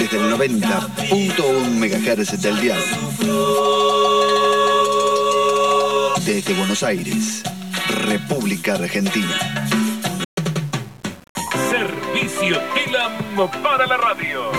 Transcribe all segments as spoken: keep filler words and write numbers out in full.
través del noventa punto uno megahertz del dial. Desde Buenos Aires, República Argentina. Servicio Telam para la radio.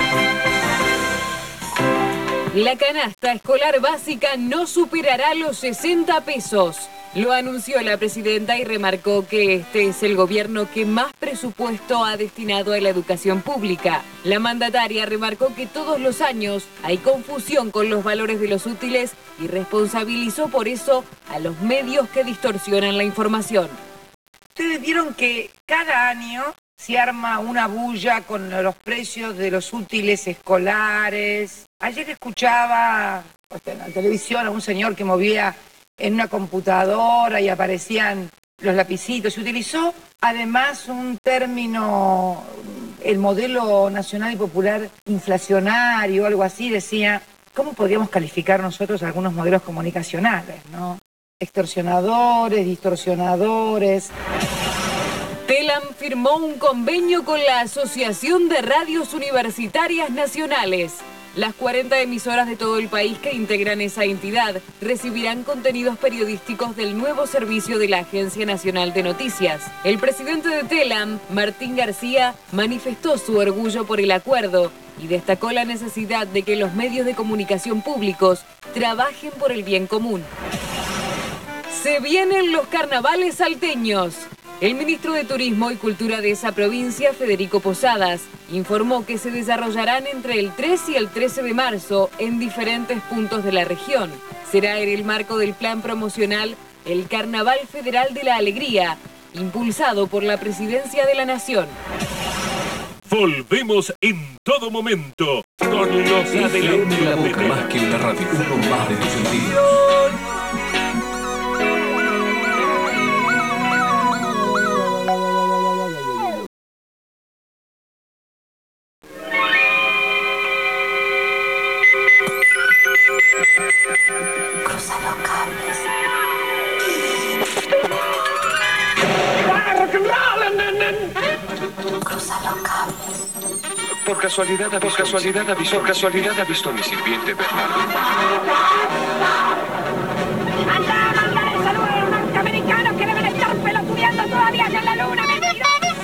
La canasta escolar básica no superará los sesenta pesos. Lo anunció la presidenta y remarcó que este es el gobierno que más presupuesto ha destinado a la educación pública. La mandataria remarcó que todos los años hay confusión con los valores de los útiles y responsabilizó por eso a los medios que distorsionan la información. Ustedes vieron que cada año se arma una bulla con los precios de los útiles escolares. Ayer escuchaba en la televisión a un señor que movía en una computadora y aparecían los lapicitos. Se utilizó además un término, el modelo nacional y popular inflacionario, algo así, decía, ¿cómo podríamos calificar nosotros algunos modelos comunicacionales, no? Extorsionadores, distorsionadores. Telam firmó un convenio con la Asociación de Radios Universitarias Nacionales. Las cuarenta emisoras de todo el país que integran esa entidad recibirán contenidos periodísticos del nuevo servicio de la Agencia Nacional de Noticias. El presidente de Telam, Martín García, manifestó su orgullo por el acuerdo y destacó la necesidad de que los medios de comunicación públicos trabajen por el bien común. Se vienen los carnavales salteños. El ministro de Turismo y Cultura de esa provincia, Federico Posadas, informó que se desarrollarán entre el tres y el trece de marzo en diferentes puntos de la región. Será en el marco del plan promocional el Carnaval Federal de la Alegría, impulsado por la Presidencia de la Nación. Volvemos en todo momento con los adelantos. La boca más que una radio, uno más de tus sentidos. Cruza los cables. Cruza los cables. Por casualidad, por casualidad, avisó, por casualidad ha visto a mi sirviente Bernardo. Anda a mandar el saludo a los norteamericanos que deben estar pelotudeando todavía en la luna, mentira.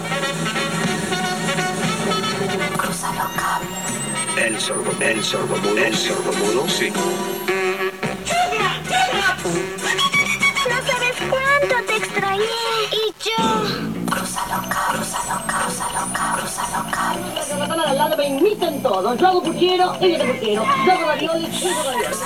Cruza los cables. El sordo, el sordomudo, el sordomudo, sí. No sabes cuánto te extrañé. Y yo. Cruza los cables, cruza los cables, cruza los cables, cruza los cables. Los que me están al lado me imitan todo. Yo hago puchero, ellos hago puchero. Yo hago raviolis, ellos hago raviolis.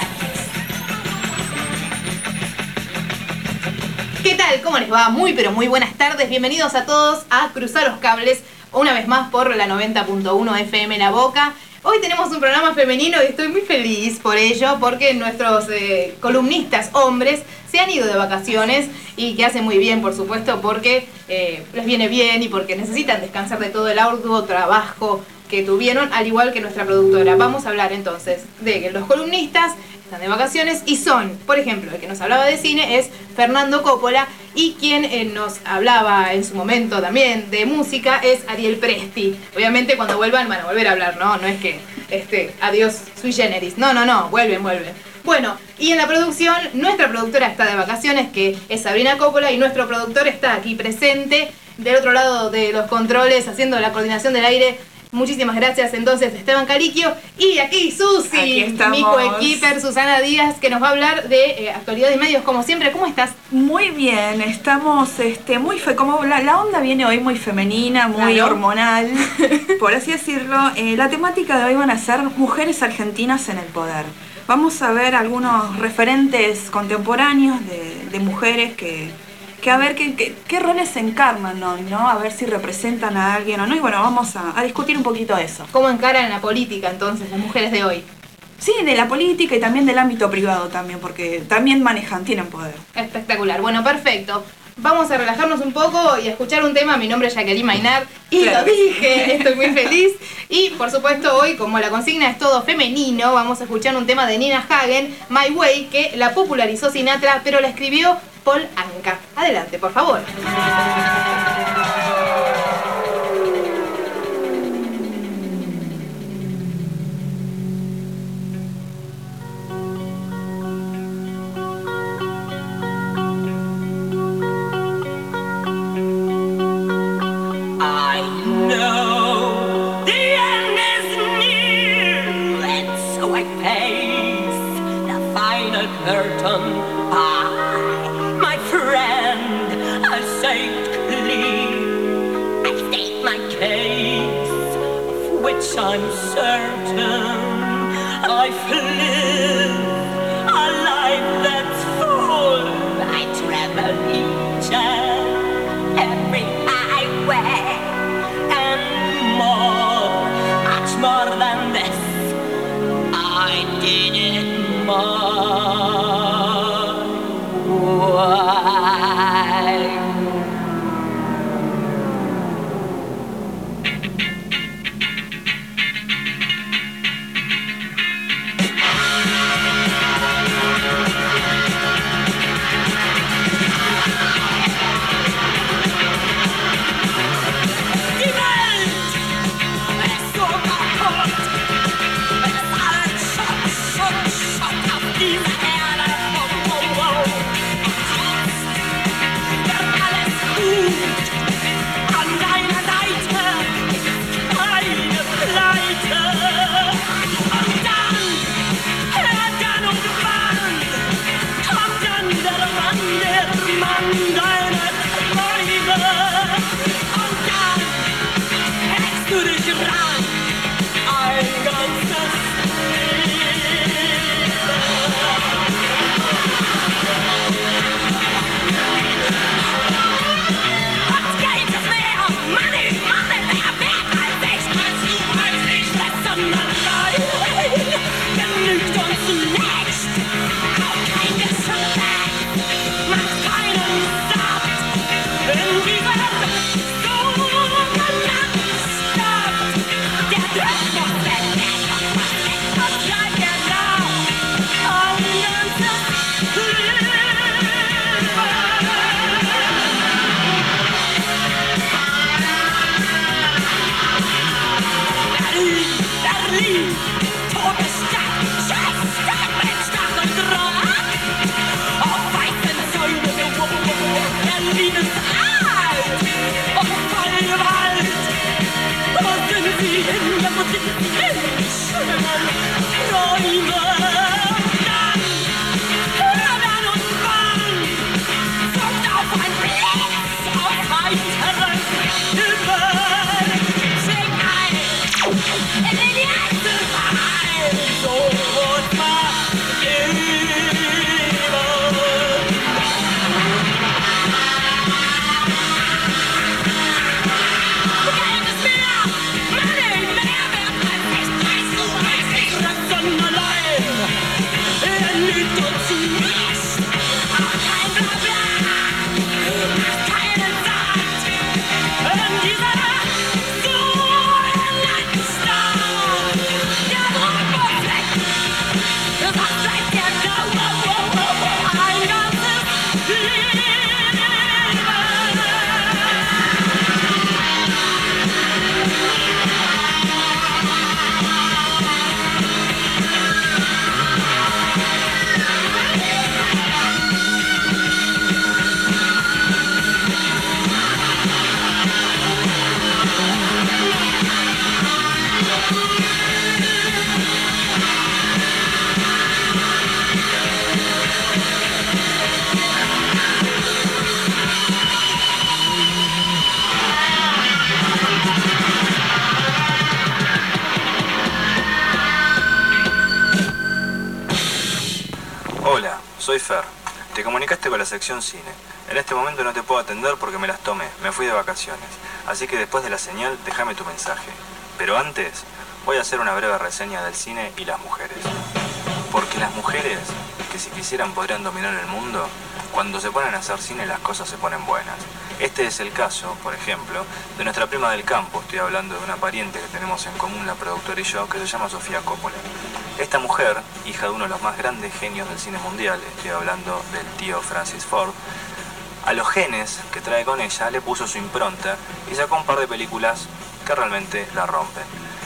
¿Qué tal? ¿Cómo les va? Muy pero muy buenas tardes. Bienvenidos a todos a Cruzar los Cables, una vez más por la noventa punto uno F M La Boca. Hoy tenemos un programa femenino y estoy muy feliz por ello, porque nuestros eh, columnistas hombres se han ido de vacaciones y que hacen muy bien, por supuesto, porque eh, les viene bien y porque necesitan descansar de todo el arduo trabajo que tuvieron, al igual que nuestra productora. Vamos a hablar entonces de que los columnistas están de vacaciones y son, por ejemplo, el que nos hablaba de cine es Fernando Coppola, y quien eh, nos hablaba en su momento también de música es Ariel Presti. Obviamente cuando vuelvan van a volver a hablar, ¿no? No es que, este, adiós sui generis. No, no, no, vuelven, vuelven. Bueno, y en la producción, nuestra productora está de vacaciones, que es Sabrina Coppola, y nuestro productor está aquí presente, del otro lado de los controles, haciendo la coordinación del aire. Muchísimas gracias entonces Esteban Caliquio, y aquí Susi, aquí estamos. mi coequiper Susana Díaz, que nos va a hablar de eh, actualidad y medios como siempre. ¿Cómo estás? Muy bien, estamos este, muy fe, como la, la onda viene hoy muy femenina, muy claro. hormonal, por así decirlo. Eh, la temática de hoy van a ser mujeres argentinas en el poder. Vamos a ver algunos referentes contemporáneos de, de mujeres que... que a ver qué, qué, qué roles encarnan hoy, ¿no? A ver si representan a alguien o no. Y bueno, vamos a, a discutir un poquito de eso. ¿Cómo encaran la política entonces las mujeres de hoy? Sí, de la política y también del ámbito privado también, porque también manejan, tienen poder. Espectacular. Bueno, perfecto. Vamos a relajarnos un poco y a escuchar un tema. Mi nombre es Jacqueline Maynard y claro. Lo dije, estoy muy feliz. Y por supuesto hoy, como la consigna es todo femenino, vamos a escuchar un tema de Nina Hagen, My Way, que la popularizó Sinatra, pero la escribió Paul Anka. Adelante, por favor. face the final curtain by my friend, I saved clean. I state my case, of which I'm certain. I've lived a life that's full. I travel each and every highway and more, much more than this. I did it my way. Soy Fer. Te comunicaste con la sección cine. En este momento no te puedo atender porque me las tomé. Me fui de vacaciones. Así que después de la señal, déjame tu mensaje. Pero antes, voy a hacer una breve reseña del cine y las mujeres. Porque las mujeres, que si quisieran podrían dominar el mundo, cuando se ponen a hacer cine las cosas se ponen buenas. Este es el caso, por ejemplo, de nuestra prima del campo. Estoy hablando de una pariente que tenemos en común, la productora y yo, que se llama Sofía Coppola. Esta mujer, hija de uno de los más grandes genios del cine mundial, estoy hablando del tío Francis Ford, a los genes que trae con ella le puso su impronta y sacó un par de películas que realmente la rompen.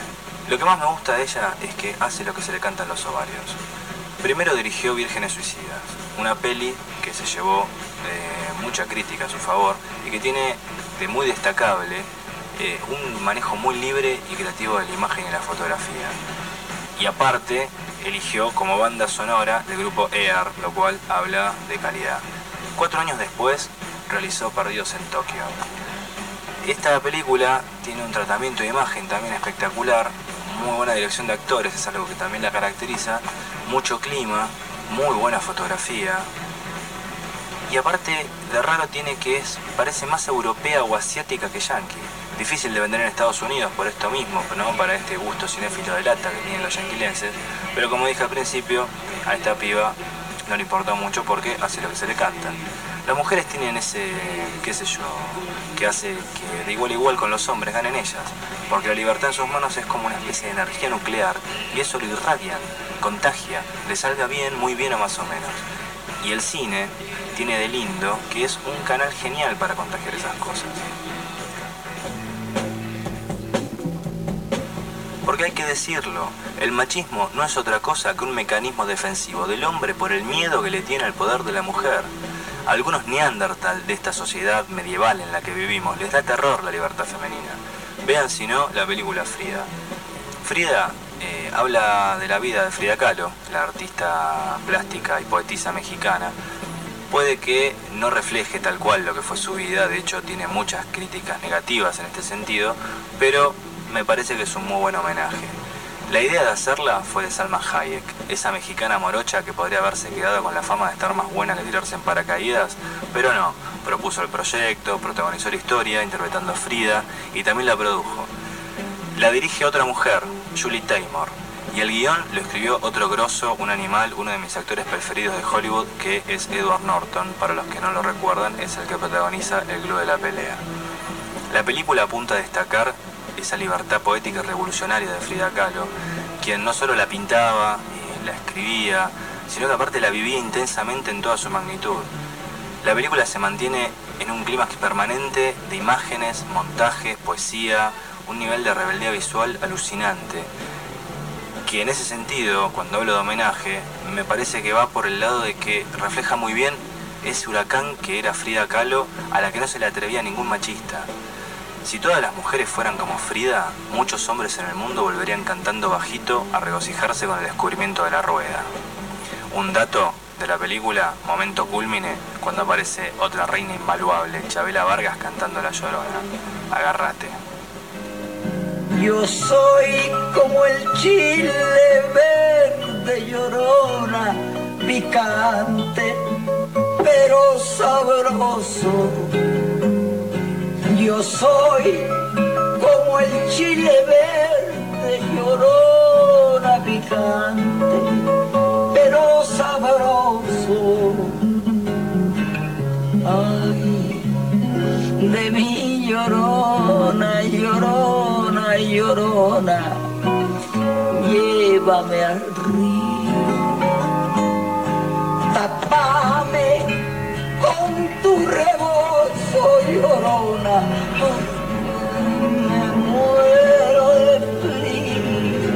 Lo que más me gusta de ella es que hace lo que se le canta en los ovarios. Primero dirigió Vírgenes Suicidas, una peli que se llevó eh, mucha crítica a su favor y que tiene de muy destacable eh, un manejo muy libre y creativo de la imagen y la fotografía. Y aparte, eligió como banda sonora el grupo E A R, lo cual habla de calidad. Cuatro años después realizó Perdidos en Tokio. Esta película tiene un tratamiento de imagen también espectacular, muy buena dirección de actores, es algo que también la caracteriza, mucho clima, muy buena fotografía. Y aparte, de raro tiene que es, parece más europea o asiática que yankee. Difícil de vender en Estados Unidos por esto mismo, ¿no? Para este gusto cinéfilo de lata que tienen los yanquilenses. Pero como dije al principio, a esta piba no le importa mucho porque hace lo que se le canta. Las mujeres tienen ese, qué sé yo, que hace que de igual a igual con los hombres ganen ellas. Porque la libertad en sus manos es como una especie de energía nuclear y eso lo irradian, contagia, le salga bien, muy bien o más o menos. Y el cine tiene de lindo que es un canal genial para contagiar esas cosas. Porque hay que decirlo, el machismo no es otra cosa que un mecanismo defensivo del hombre por el miedo que le tiene al poder de la mujer. A algunos neandertal de esta sociedad medieval en la que vivimos les da terror la libertad femenina. Vean si no la película Frida. Frida eh, habla de la vida de Frida Kahlo, la artista plástica y poetisa mexicana. Puede que no refleje tal cual lo que fue su vida, de hecho tiene muchas críticas negativas en este sentido, pero me parece que es un muy buen homenaje. La idea de hacerla fue de Salma Hayek, esa mexicana morocha que podría haberse quedado con la fama de estar más buena que tirarse en paracaídas, pero no, propuso el proyecto, protagonizó la historia interpretando a Frida y también la produjo. La dirige otra mujer, Julie Taymor, y el guión lo escribió otro grosso, un animal, uno de mis actores preferidos de Hollywood, que es Edward Norton. Para los que no lo recuerdan, es el que protagoniza El Club de la Pelea. La película apunta a destacar esa libertad poética y revolucionaria de Frida Kahlo, quien no solo la pintaba y la escribía, sino que aparte la vivía intensamente en toda su magnitud. La película se mantiene en un clímax permanente de imágenes, montajes, poesía, un nivel de rebeldía visual alucinante, que en ese sentido, cuando hablo de homenaje, me parece que va por el lado de que refleja muy bien ese huracán que era Frida Kahlo, a la que no se le atrevía ningún machista. Si todas las mujeres fueran como Frida, muchos hombres en el mundo volverían cantando bajito a regocijarse con el descubrimiento de la rueda. Un dato de la película, momento cúlmine, cuando aparece otra reina invaluable, Chabela Vargas cantando La Llorona. Agárrate. Yo soy como el chile verde, llorona, picante, pero sabroso. Yo soy como el chile verde, llorona, picante, pero sabroso. Ay, de mi llorona, llorona, llorona, llévame al río, tapame con tu rebozo, llorona, me muero de frío.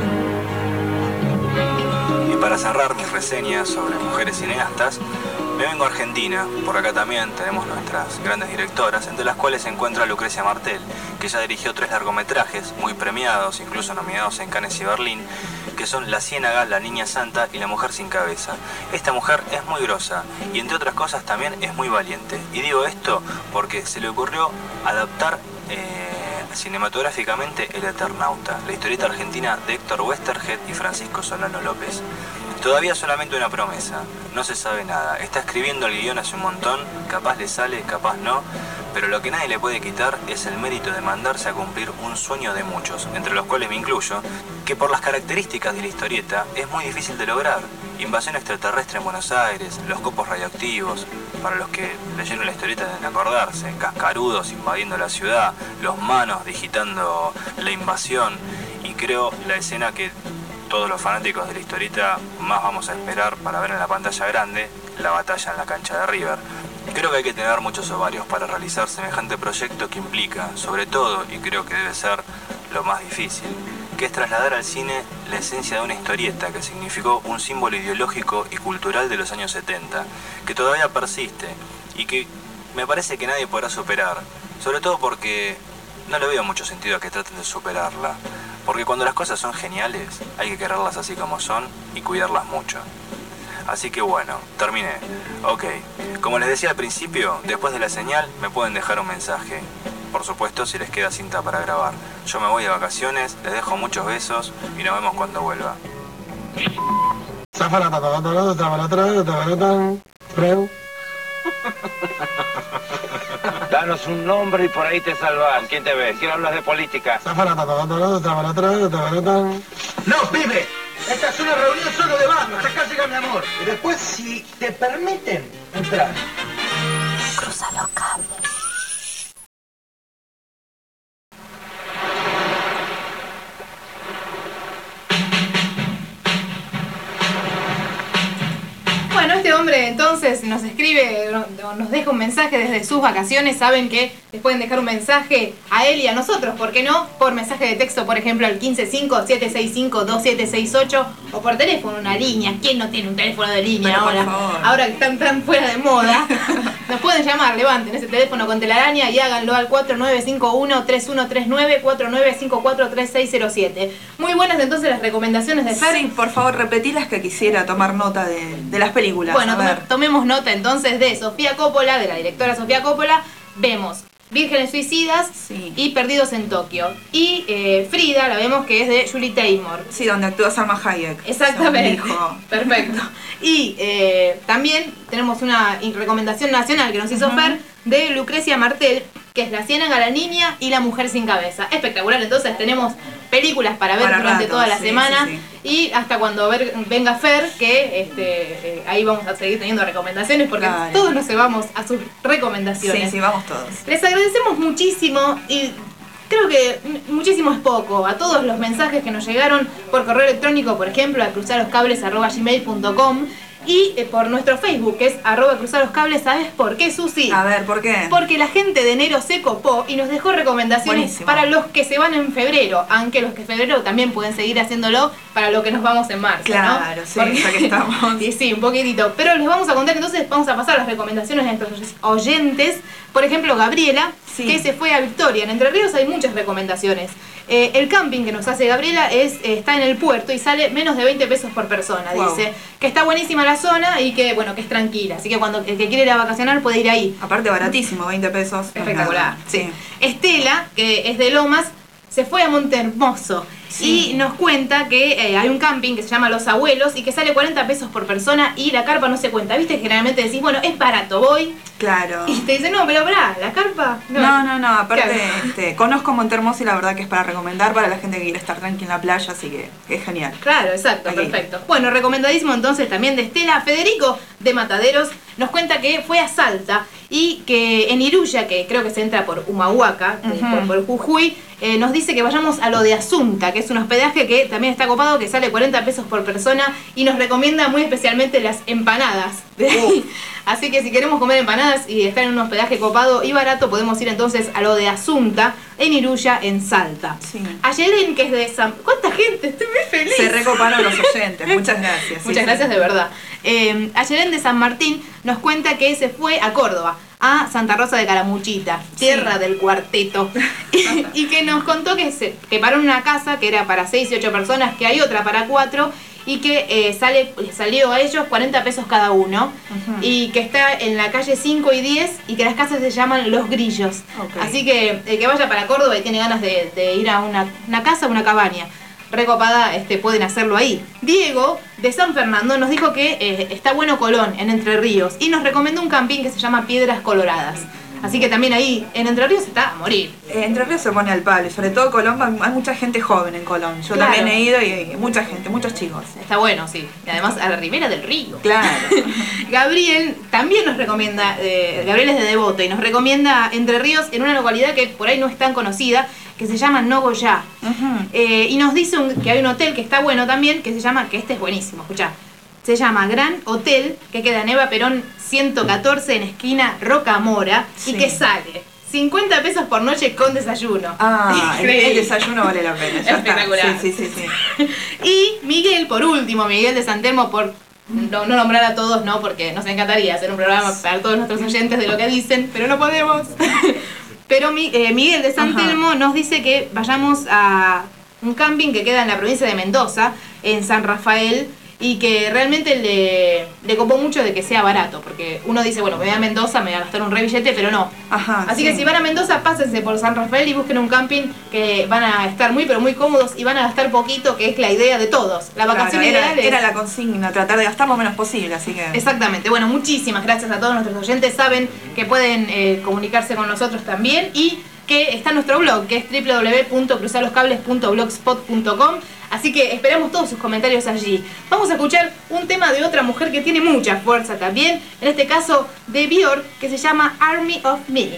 Y para cerrar mis reseñas sobre mujeres cineastas, me vengo a Argentina. Por acá también tenemos nuestras grandes directoras, entre las cuales se encuentra Lucrecia Martel, que ya dirigió tres largometrajes muy premiados, incluso nominados en Cannes y Berlín, que son La Ciénaga, La Niña Santa y La Mujer sin Cabeza. Esta mujer es muy grosa y entre otras cosas también es muy valiente. Y digo esto porque se le ocurrió adaptar eh, cinematográficamente El Eternauta, la historieta argentina de Héctor Westerhead y Francisco Solano López. Todavía solamente una promesa, no se sabe nada. Está escribiendo el guión hace un montón, capaz le sale, capaz no, pero lo que nadie le puede quitar es el mérito de mandarse a cumplir un sueño de muchos, entre los cuales me incluyo, que por las características de la historieta es muy difícil de lograr. Invasión extraterrestre en Buenos Aires, los copos radioactivos, para los que leyeron la historieta deben acordarse, cascarudos invadiendo la ciudad, los manos digitando la invasión, y creo la escena que todos los fanáticos de la historieta más vamos a esperar para ver en la pantalla grande, la batalla en la cancha de River. Creo que hay que tener muchos ovarios para realizar semejante proyecto que implica, sobre todo, y creo que debe ser lo más difícil, que es trasladar al cine la esencia de una historieta que significó un símbolo ideológico y cultural de los años setenta, que todavía persiste y que me parece que nadie podrá superar, sobre todo porque no le veo mucho sentido a que traten de superarla. Porque cuando las cosas son geniales, hay que quererlas así como son y cuidarlas mucho. Así que bueno, terminé. Ok, como les decía al principio, después de la señal me pueden dejar un mensaje. Por supuesto, si les queda cinta para grabar. Yo me voy de vacaciones, les dejo muchos besos y nos vemos cuando vuelva. Danos un nombre y por ahí te salvas. ¿Quién te ves? ¿Quién hablas de política? No, pibe. Esta es una reunión solo de bandas. Acá llega mi amor. Y después, si te permiten, entrar. Cruza los cables. Bueno, este hombre entonces nos escribe, nos deja un mensaje desde sus vacaciones. Saben que les pueden dejar un mensaje a él y a nosotros, ¿por qué no? Por mensaje de texto, por ejemplo, al uno cinco cinco, siete seis cinco, dos siete seis ocho, o por teléfono, una línea. ¿Quién no tiene un teléfono de línea Pero, ahora? por favor. Ahora que están tan fuera de moda. Nos pueden llamar, levanten ese teléfono con telaraña y háganlo al cuatro nueve cinco uno, tres uno tres nueve, cuatro nueve cinco cuatro, tres seis cero siete. Muy buenas entonces las recomendaciones de Fer. Sí, por favor, repetí las que quisiera tomar nota de, de las películas. Bueno, a ver. tome- tomemos nota entonces de Sofía Coppola, de la directora Sofía Coppola. Vemos Vírgenes Suicidas y Perdidos en Tokio. Y eh, Frida, la vemos que es de Julie Taymor. Sí, donde actúa Salma Hayek. Exactamente. Hijo. Perfecto. Y eh, también tenemos una in- recomendación nacional que nos hizo Ujú. Fer de Lucrecia Martel, que es La Ciénaga, la Niña y La Mujer sin Cabeza. Espectacular, entonces tenemos películas para ver Para durante rato, toda la sí, semana. sí, Y hasta cuando ver- venga Fer, que este, eh, ahí vamos a seguir teniendo recomendaciones, porque Claro. todos nos cebamos a sus recomendaciones. Sí, sí, vamos todos. Les agradecemos muchísimo y creo que m- muchísimo es poco a todos los mensajes que nos llegaron por correo electrónico, por ejemplo, a cruzaroscables arroba gmail punto com y eh, por nuestro Facebook, que es arroba cruzaroscables. ¿Sabes por qué, Susi? A ver, ¿por qué? Porque la gente de enero se copó y nos dejó recomendaciones Buenísimo. para los que se van en febrero, aunque los que en febrero también pueden seguir haciéndolo para lo que nos vamos en marzo, ¿no? Claro, sí, ya que estamos. Sí, sí, un poquitito. Pero les vamos a contar, entonces vamos a pasar las recomendaciones de nuestros oyentes. Por ejemplo, Gabriela, Sí. que se fue a Victoria. En Entre Ríos hay muchas recomendaciones. Eh, el camping que nos hace Gabriela es eh, está en el puerto y sale menos de veinte pesos por persona. Wow. Dice que está buenísima la zona y que, bueno, que es tranquila. Así que cuando el que quiere ir a vacacionar puede ir ahí. Aparte baratísimo, veinte pesos. Espectacular. Sí. Estela, que es de Lomas, se fue a Montehermoso Sí. y nos cuenta que eh, hay un camping que se llama Los Abuelos y que sale cuarenta pesos por persona y la carpa no se cuenta. ¿Viste? Generalmente decís, bueno, es barato, voy. Claro. Y te dicen, no, pero pará, la carpa. No, no, no, aparte Claro. este, conozco Montehermoso y la verdad que es para recomendar para la gente que quiere estar tranquila en la playa, así que, que es genial. Claro, exacto, Aquí. perfecto. Bueno, recomendadísimo entonces también de Estela. Federico de Mataderos nos cuenta que fue a Salta y que en Iruya, que creo que se entra por Humahuaca, eh, Ujú. por, por Jujuy, eh, nos dice que vayamos a lo de Asunta, que es un hospedaje que también está copado, que sale cuarenta pesos por persona y nos recomienda muy especialmente las empanadas de ahí. Así que si queremos comer empanadas y estar en un hospedaje copado y barato, podemos ir entonces a lo de Asunta, en Iruya, en Salta. Sí. A Yeren, que es de San... ¿Cuánta gente? Estoy muy feliz. Se recoparon los oyentes, muchas gracias. sí, Muchas sí. gracias de verdad. Eh, Ayerén de San Martín nos cuenta que se fue a Córdoba, a Santa Rosa de Caramuchita, tierra Sí. del cuarteto. y, y que nos contó que, se, que paró en una casa que era para seis y ocho personas, que hay otra para cuatro y que eh, sale, les salió a ellos cuarenta pesos cada uno. Ujú. Y que está en la calle cinco y diez y que las casas se llaman Los Grillos. Ok. Así que el que vaya para Córdoba y tiene ganas de, de ir a una, una casa o una cabaña recopada, este, pueden hacerlo ahí. Diego de San Fernando nos dijo que eh, está bueno Colón, en Entre Ríos, y nos recomendó un camping que se llama Piedras Coloradas. Así que también ahí en Entre Ríos está a morir. Eh, Entre Ríos se pone al palo, y sobre todo Colón, hay mucha gente joven en Colón. Yo Claro. también he ido y, y mucha gente, muchos chicos. Está bueno, sí. Y además a la ribera del río. Claro. Gabriel también nos recomienda, eh, Gabriel es de Devoto, y nos recomienda Entre Ríos en una localidad que por ahí no es tan conocida, que se llama Nogoyá. Ujú. Eh, y nos dice un- que hay un hotel que está bueno también, que se llama, que este es buenísimo, escuchá. Se llama Gran Hotel, que queda en Eva Perón ciento catorce en esquina Rocamora, Sí. y que sale cincuenta pesos por noche con desayuno. Ah, el, Increíble. el desayuno vale la pena. Ya Espectacular. Está. Sí, sí, sí, sí. Y Miguel, por último, Miguel de San Telmo, por no, no nombrar a todos, no, porque nos encantaría hacer un programa para todos nuestros oyentes de lo que dicen, pero no podemos. Pero mi- eh, Miguel de San Ajá. Telmo nos dice que vayamos a un camping que queda en la provincia de Mendoza, en San Rafael, y que realmente le, le copó mucho de que sea barato, porque uno dice, bueno, me voy a Mendoza, me voy a gastar un re billete, pero no. Ajá, Así sí. que si van a Mendoza, pásense por San Rafael y busquen un camping que van a estar muy, pero muy cómodos y van a gastar poquito, que es la idea de todos. La vacación Claro, era, ideal es... era la consigna, tratar de gastar lo menos posible, así que... Exactamente. Bueno, muchísimas gracias a todos nuestros oyentes. Saben que pueden eh, comunicarse con nosotros también y que está nuestro blog, que es doble u doble u doble u punto cruzarloscables punto blogspot punto com. Así que esperamos todos sus comentarios allí. Vamos a escuchar un tema de otra mujer que tiene mucha fuerza también, en este caso de Björk, que se llama Army of Me.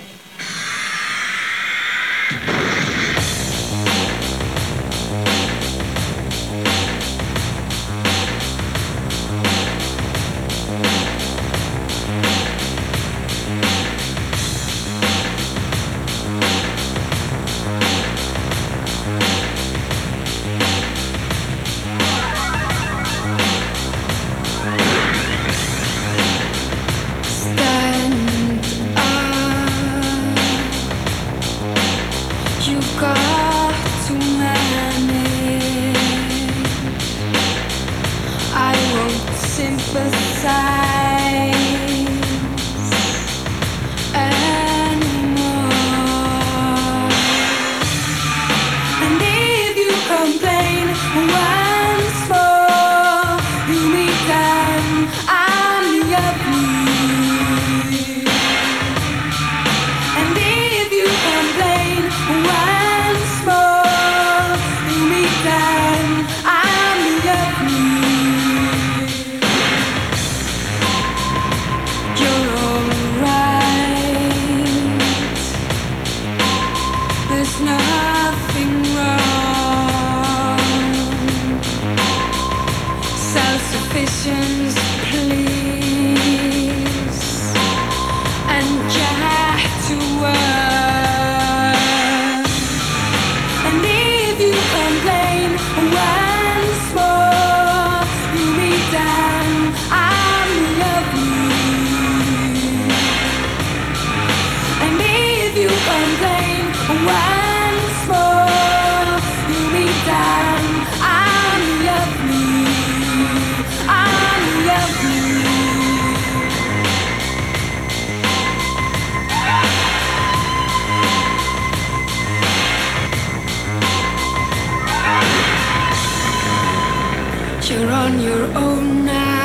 You're on your own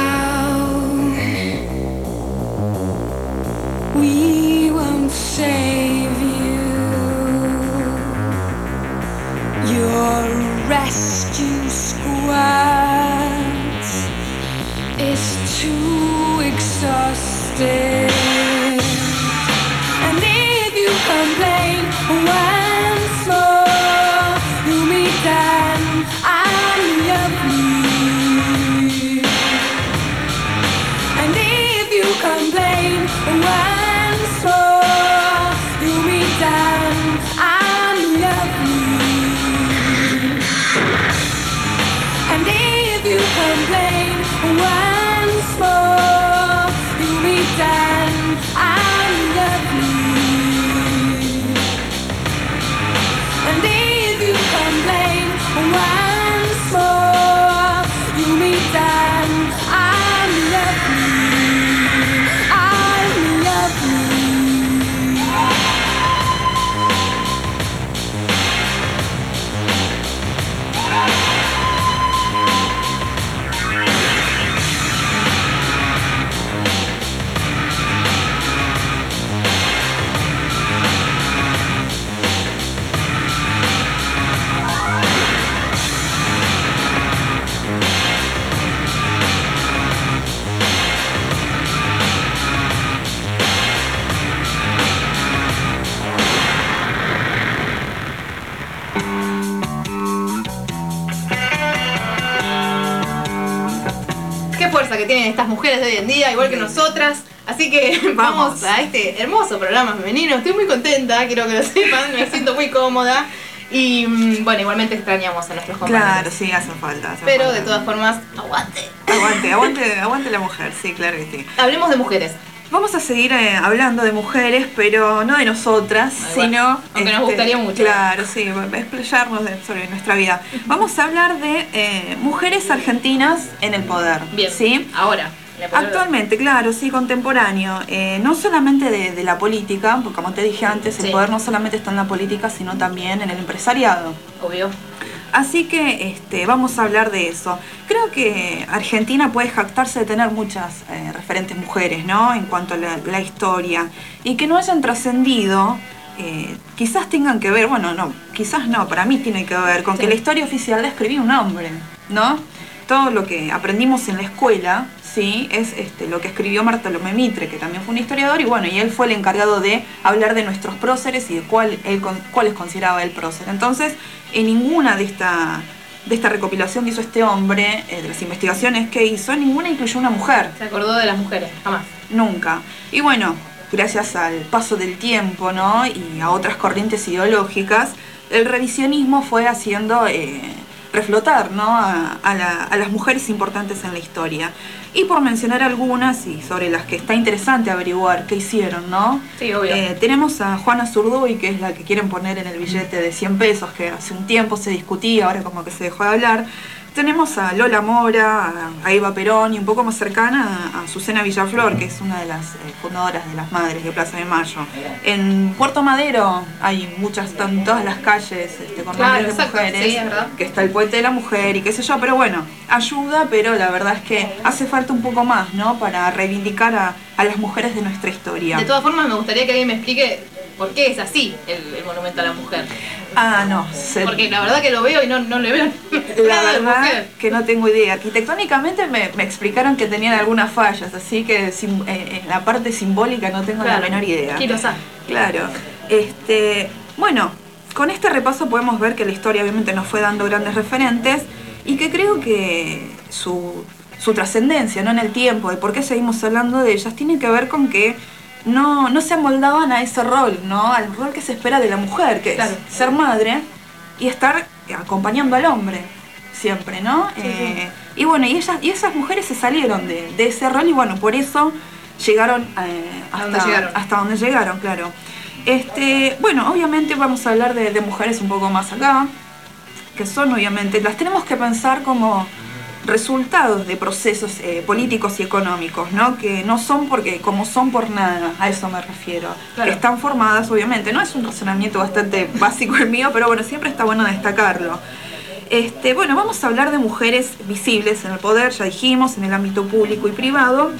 now. We won't save you. Your rescue squad is too exhausted. And if you complain once more, you meet them. I'm your complain once more, you meet them, I'm lovely. And if you complain once more, you meet them, I'm lovely. And if you complain once more, you meet them, I'm lovely. Que tienen estas mujeres de hoy en día, igual que nosotras. Así que vamos, vamos a este hermoso programa femenino. Estoy muy contenta, quiero que lo sepan, me siento muy cómoda. Y bueno, igualmente extrañamos a nuestros compañeros. Claro, sí, hacen falta. Hacen Pero falta. de todas formas, aguante. Aguante, aguante, aguante la mujer, sí, claro que sí. Hablemos de mujeres. Vamos a seguir eh, hablando de mujeres, pero no de nosotras, Ah, sino... igual. Aunque nos gustaría mucho. Claro, sí, explayarnos de- sobre nuestra vida. Vamos a hablar de eh, mujeres argentinas en el poder. Bien. ¿Sí? Ahora. en el poder. Actualmente, claro, sí, contemporáneo. Eh, no solamente de, de la política, porque como te dije antes, el Sí. poder no solamente está en la política, sino también en el empresariado. Obvio. Así que este, vamos a hablar de eso. Creo que Argentina puede jactarse de tener muchas eh, referentes mujeres, ¿no? En cuanto a la, la historia. Y que no hayan trascendido, eh, quizás tengan que ver, bueno, no, quizás no, para mí tiene que ver con Sí. que la historia oficial la escribió un hombre, ¿no? Todo lo que aprendimos en la escuela, ¿sí? Es este, lo que escribió Bartolomé Mitre, que también fue un historiador, y bueno, y él fue el encargado de hablar de nuestros próceres y de cuál él, con- cuáles consideraba el prócer. Entonces, en ninguna de esta, de esta recopilación que hizo este hombre, eh, de las investigaciones que hizo, ninguna incluyó una mujer. Se acordó de las mujeres, jamás. Nunca. Y bueno, gracias al paso del tiempo, ¿no? Y a otras corrientes ideológicas, el revisionismo fue haciendo eh, reflotar, ¿no? A, a la- a las mujeres importantes en la historia. Y por mencionar algunas, y sobre las que está interesante averiguar qué hicieron, ¿no? Sí, obvio. Eh, tenemos a Juana Zurduy, que es la que quieren poner en el billete de cien pesos, que hace un tiempo se discutía, ahora como que se dejó de hablar. Tenemos a Lola Mora, a- a Eva Perón y un poco más cercana a, a Azucena Villaflor, que es una de las eh, fundadoras de las Madres de Plaza de Mayo. En Puerto Madero hay muchas, están todas las calles este, con Claro, nombres de exacto, mujeres, sí, es verdad. que está el puente de la mujer y qué sé yo, pero bueno, ayuda, pero la verdad es que hace falta un poco más, ¿no? Para reivindicar a, a las mujeres de nuestra historia. De todas formas, me gustaría que alguien me explique por qué es así el, el monumento a la mujer. Ah, no, se- Porque la verdad que lo veo y no, no le veo La nada de verdad mujer. que no tengo idea. Arquitectónicamente me, me explicaron que tenían algunas fallas, así que sim- eh, en la parte simbólica no tengo Claro, la menor idea. ¿quién lo sabe? Claro. Este, bueno, con este repaso podemos ver que la historia obviamente nos fue dando grandes referentes y que creo que su, su trascendencia, ¿no? En el tiempo, de por qué seguimos hablando de ellas, tiene que ver con que no, no se amoldaban a ese rol, ¿no? Al rol que se espera de la mujer, que Claro. es ser madre y estar acompañando al hombre siempre, ¿no? Sí, Eh, y bueno, y ellas y esas mujeres se salieron de, de ese rol y bueno, por eso llegaron eh, hasta, donde llegaron. hasta donde llegaron, claro. Este, bueno, obviamente vamos a hablar de, de mujeres un poco más acá, que son obviamente, las tenemos que pensar como resultados de procesos eh, políticos y económicos, ¿no? Que no son porque, como son por nada, a eso me refiero. Claro. Que están formadas, obviamente, no es un razonamiento bastante básico el mío, pero bueno, siempre está bueno destacarlo. Este, bueno, vamos a hablar de mujeres visibles en el poder, ya dijimos, en el ámbito público y privado.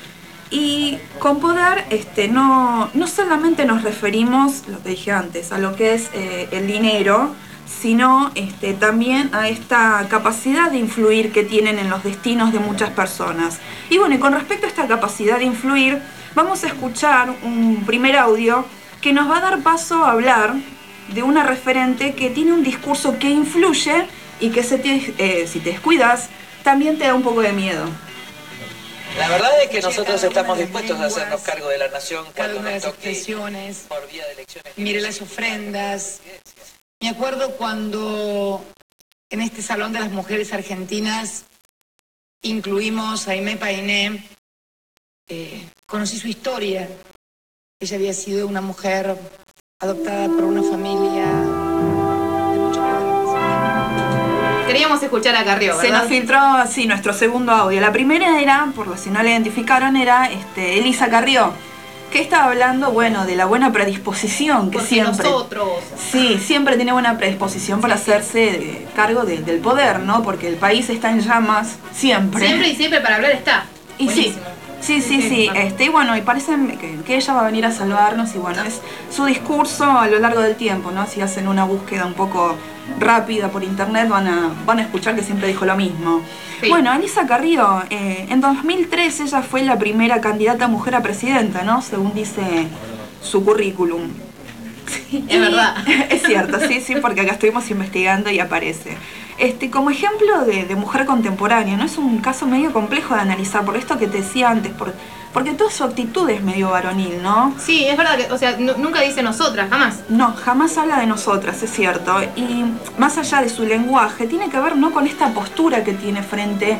Y con poder este, no, no solamente nos referimos, lo que dije antes, a lo que es eh, el dinero, sino este, también a esta capacidad de influir que tienen en los destinos de muchas personas. Y bueno, y con respecto a esta capacidad de influir, vamos a escuchar un primer audio que nos va a dar paso a hablar de una referente que tiene un discurso que influye y que se te, eh, si te descuidas, también te da un poco de miedo. La verdad es que nosotros estamos dispuestos a hacernos cargo de la nación Cada cuando una de nos las toque expresiones, por vía de elecciones. mire las ofrendas. Me acuerdo cuando en este Salón de las Mujeres Argentinas incluimos a Aimé Painé, eh, conocí su historia. Ella había sido una mujer adoptada por una familia de muchos problemas. Queríamos escuchar a Carrió, Se ¿verdad? nos filtró así nuestro segundo audio. La primera era, por lo si no la identificaron, era este, Elisa Carrió, que estaba hablando, bueno, de la buena predisposición que Porque siempre... nosotros... Sí, siempre tiene buena predisposición para hacerse de- cargo de- del poder, ¿no? Porque el país está en llamas siempre. Siempre y siempre para hablar está. Y sí, Buenísimo. sí, sí, sí, Sí, este, y bueno, y parece que, que ella va a venir a salvarnos y bueno, es su discurso a lo largo del tiempo, ¿no? Si hacen una búsqueda un poco rápida por internet van a, van a escuchar que siempre dijo lo mismo. Sí. Bueno, Elisa Carrió, eh, en dos mil tres ella fue la primera candidata mujer a presidenta, ¿no? Según dice su currículum. Es verdad. Es cierto, sí, sí, porque acá estuvimos investigando y aparece. Este, como ejemplo de, de mujer contemporánea, ¿no? Es un caso medio complejo de analizar, por esto que te decía antes, por, porque toda su actitud es medio varonil, ¿no? Sí, es verdad que, o sea, nu- nunca dice nosotras, jamás. No, jamás habla de nosotras, es cierto. Y más allá de su lenguaje, tiene que ver, ¿no? Con esta postura que tiene frente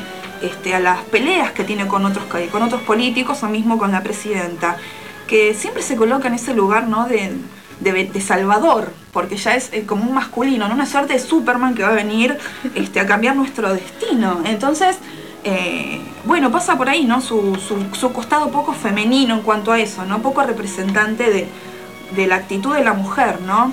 este, a las peleas que tiene con otros, con otros políticos o mismo con la presidenta, que siempre se coloca en ese lugar, ¿no?, de, de, de salvador, porque ya es eh, como un masculino, ¿no?, una suerte de Superman que va a venir este, a cambiar nuestro destino. Entonces, eh, bueno, pasa por ahí, ¿no?, su, su, su costado poco femenino en cuanto a eso, ¿no?, poco representante de, de la actitud de la mujer, ¿no?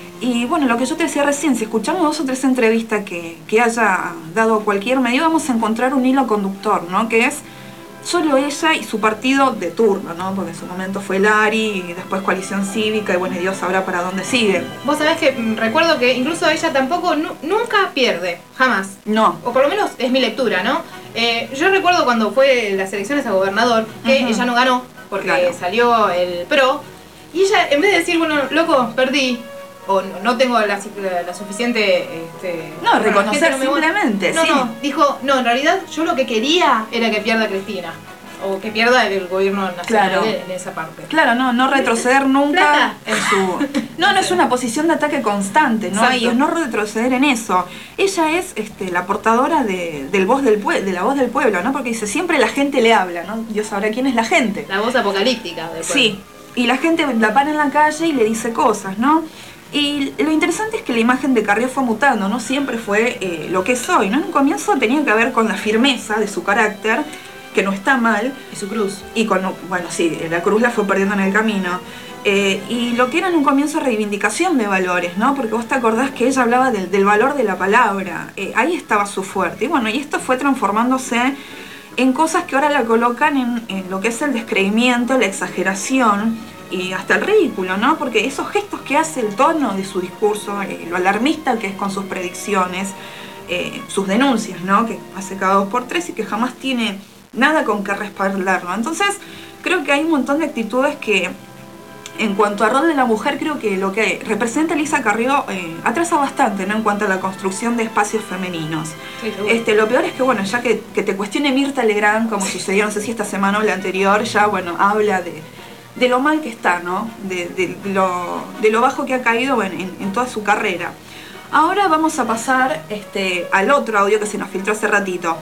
Y bueno, lo que yo te decía recién, si escuchamos dos o tres entrevistas que, que haya dado cualquier medio, vamos a encontrar un hilo conductor, ¿no?, que es solo ella y su partido de turno, ¿no?, porque en su momento fue Lari y después Coalición Cívica, y bueno, Dios sabrá para dónde sigue. Vos sabés que mm, recuerdo que incluso ella tampoco, nu nunca pierde, jamás. No. O por lo menos es mi lectura, ¿no? Eh, yo recuerdo cuando fue las elecciones a gobernador, que uh-huh. ella no ganó, porque claro. salió el PRO, y ella, en vez de decir, bueno, loco, perdí, o no, no tengo la, la, la suficiente... Este, no, reconocer no simplemente, no, sí. No, dijo, no, en realidad yo lo que quería era que pierda Cristina. O que pierda el gobierno nacional claro. en esa parte. Claro, no, no retroceder nunca en su... No, no es una posición de ataque constante, ¿no? Exacto. Y es no retroceder en eso. Ella es este, la portadora de, del voz del pue de la voz del pueblo, ¿no? Porque dice, siempre la gente le habla, ¿no? Dios sabrá quién es la gente. La voz apocalíptica del pueblo. Sí, y la gente la para en la calle y le dice cosas, ¿no? Y lo interesante es que la imagen de Carrió fue mutando, no siempre fue eh, lo que es hoy, ¿no? En un comienzo tenía que ver con la firmeza de su carácter, que no está mal. Y su cruz. Y con, bueno, sí, la cruz la fue perdiendo en el camino. Eh, y lo que era en un comienzo reivindicación de valores, ¿no? Porque vos te acordás que ella hablaba del, del valor de la palabra, eh, ahí estaba su fuerte. Y bueno, y esto fue transformándose en cosas que ahora la colocan en, en lo que es el descreimiento, la exageración, y hasta el ridículo, ¿no? Porque esos gestos que hace, el tono de su discurso, eh, lo alarmista que es con sus predicciones, eh, sus denuncias, ¿no? Que hace cada dos por tres y que jamás tiene nada con que respaldarlo. Entonces, creo que hay un montón de actitudes que, en cuanto a rol de la mujer, creo que lo que representa Elisa Carrió eh, atrasa bastante, ¿no?, en cuanto a la construcción de espacios femeninos. Sí, este, lo peor es que, bueno, ya que, que te cuestione Mirta Legrand, como sucedió, no sé si esta semana o la anterior, ya, bueno, habla de... de lo mal que está, ¿no? De, de, de, lo, de lo bajo que ha caído en, en, en toda su carrera. Ahora vamos a pasar este, al otro audio que se nos filtró hace ratito.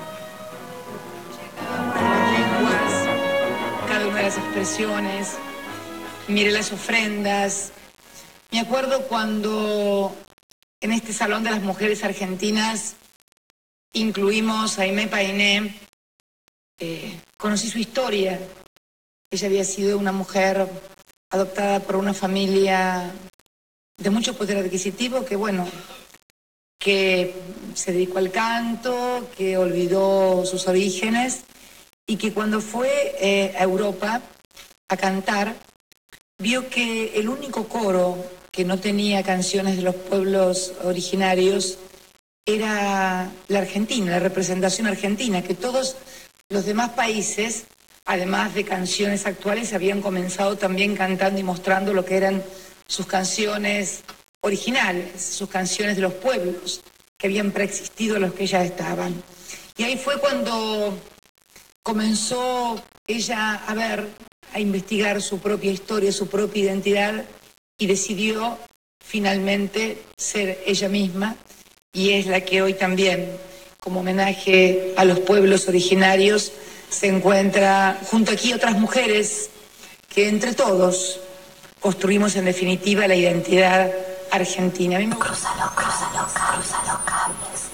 Cada una de las expresiones, mire las ofrendas. Me acuerdo cuando en este Salón de las Mujeres Argentinas incluimos a Aimé Painé, eh, conocí su historia. Ella había sido una mujer adoptada por una familia de mucho poder adquisitivo que, bueno, que se dedicó al canto, que olvidó sus orígenes y que cuando fue eh, a Europa a cantar, vio que el único coro que no tenía canciones de los pueblos originarios era la Argentina, la representación argentina, que todos los demás países, además de canciones actuales, habían comenzado también cantando y mostrando lo que eran sus canciones originales, sus canciones de los pueblos que habían preexistido a los que ya estaban. Y ahí fue cuando comenzó ella a ver, a investigar su propia historia, su propia identidad, y decidió finalmente ser ella misma, y es la que hoy también, como homenaje a los pueblos originarios, se encuentra junto aquí otras mujeres que entre todos construimos en definitiva la identidad argentina. A mí me... Crúzalo, crúzalo, crúzalo, cables.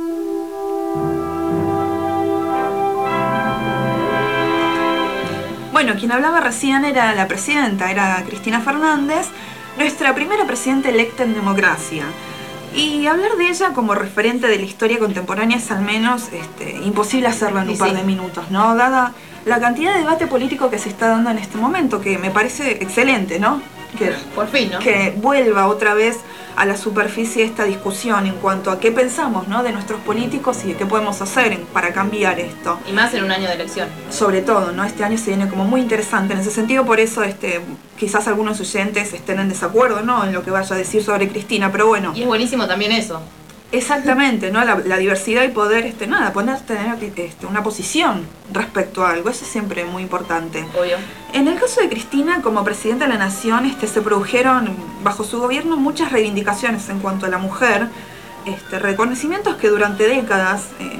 Bueno, quien hablaba recién era la presidenta, era Cristina Fernández, nuestra primera presidenta electa en democracia. Y hablar de ella como referente de la historia contemporánea es al menos este, imposible hacerlo en un sí, par de minutos, ¿no? Dada la cantidad de debate político que se está dando en este momento, que me parece excelente, ¿no? Que, Por fin, ¿no? Que vuelva otra vez a la superficie esta discusión en cuanto a qué pensamos, ¿no?, de nuestros políticos y de qué podemos hacer para cambiar esto. Y más en un año de elección. Sobre todo, ¿no? Este año se viene como muy interesante en ese sentido, por eso este, quizás algunos oyentes estén en desacuerdo, ¿no?, en lo que vaya a decir sobre Cristina, pero bueno. Y es buenísimo también eso. Exactamente, ¿no? La, la diversidad y poder, este, nada, poner, tener este, una posición respecto a algo, eso es siempre muy importante. Obvio. En el caso de Cristina, como presidenta de la Nación, este, se produjeron bajo su gobierno muchas reivindicaciones en cuanto a la mujer, este, reconocimientos que durante décadas eh,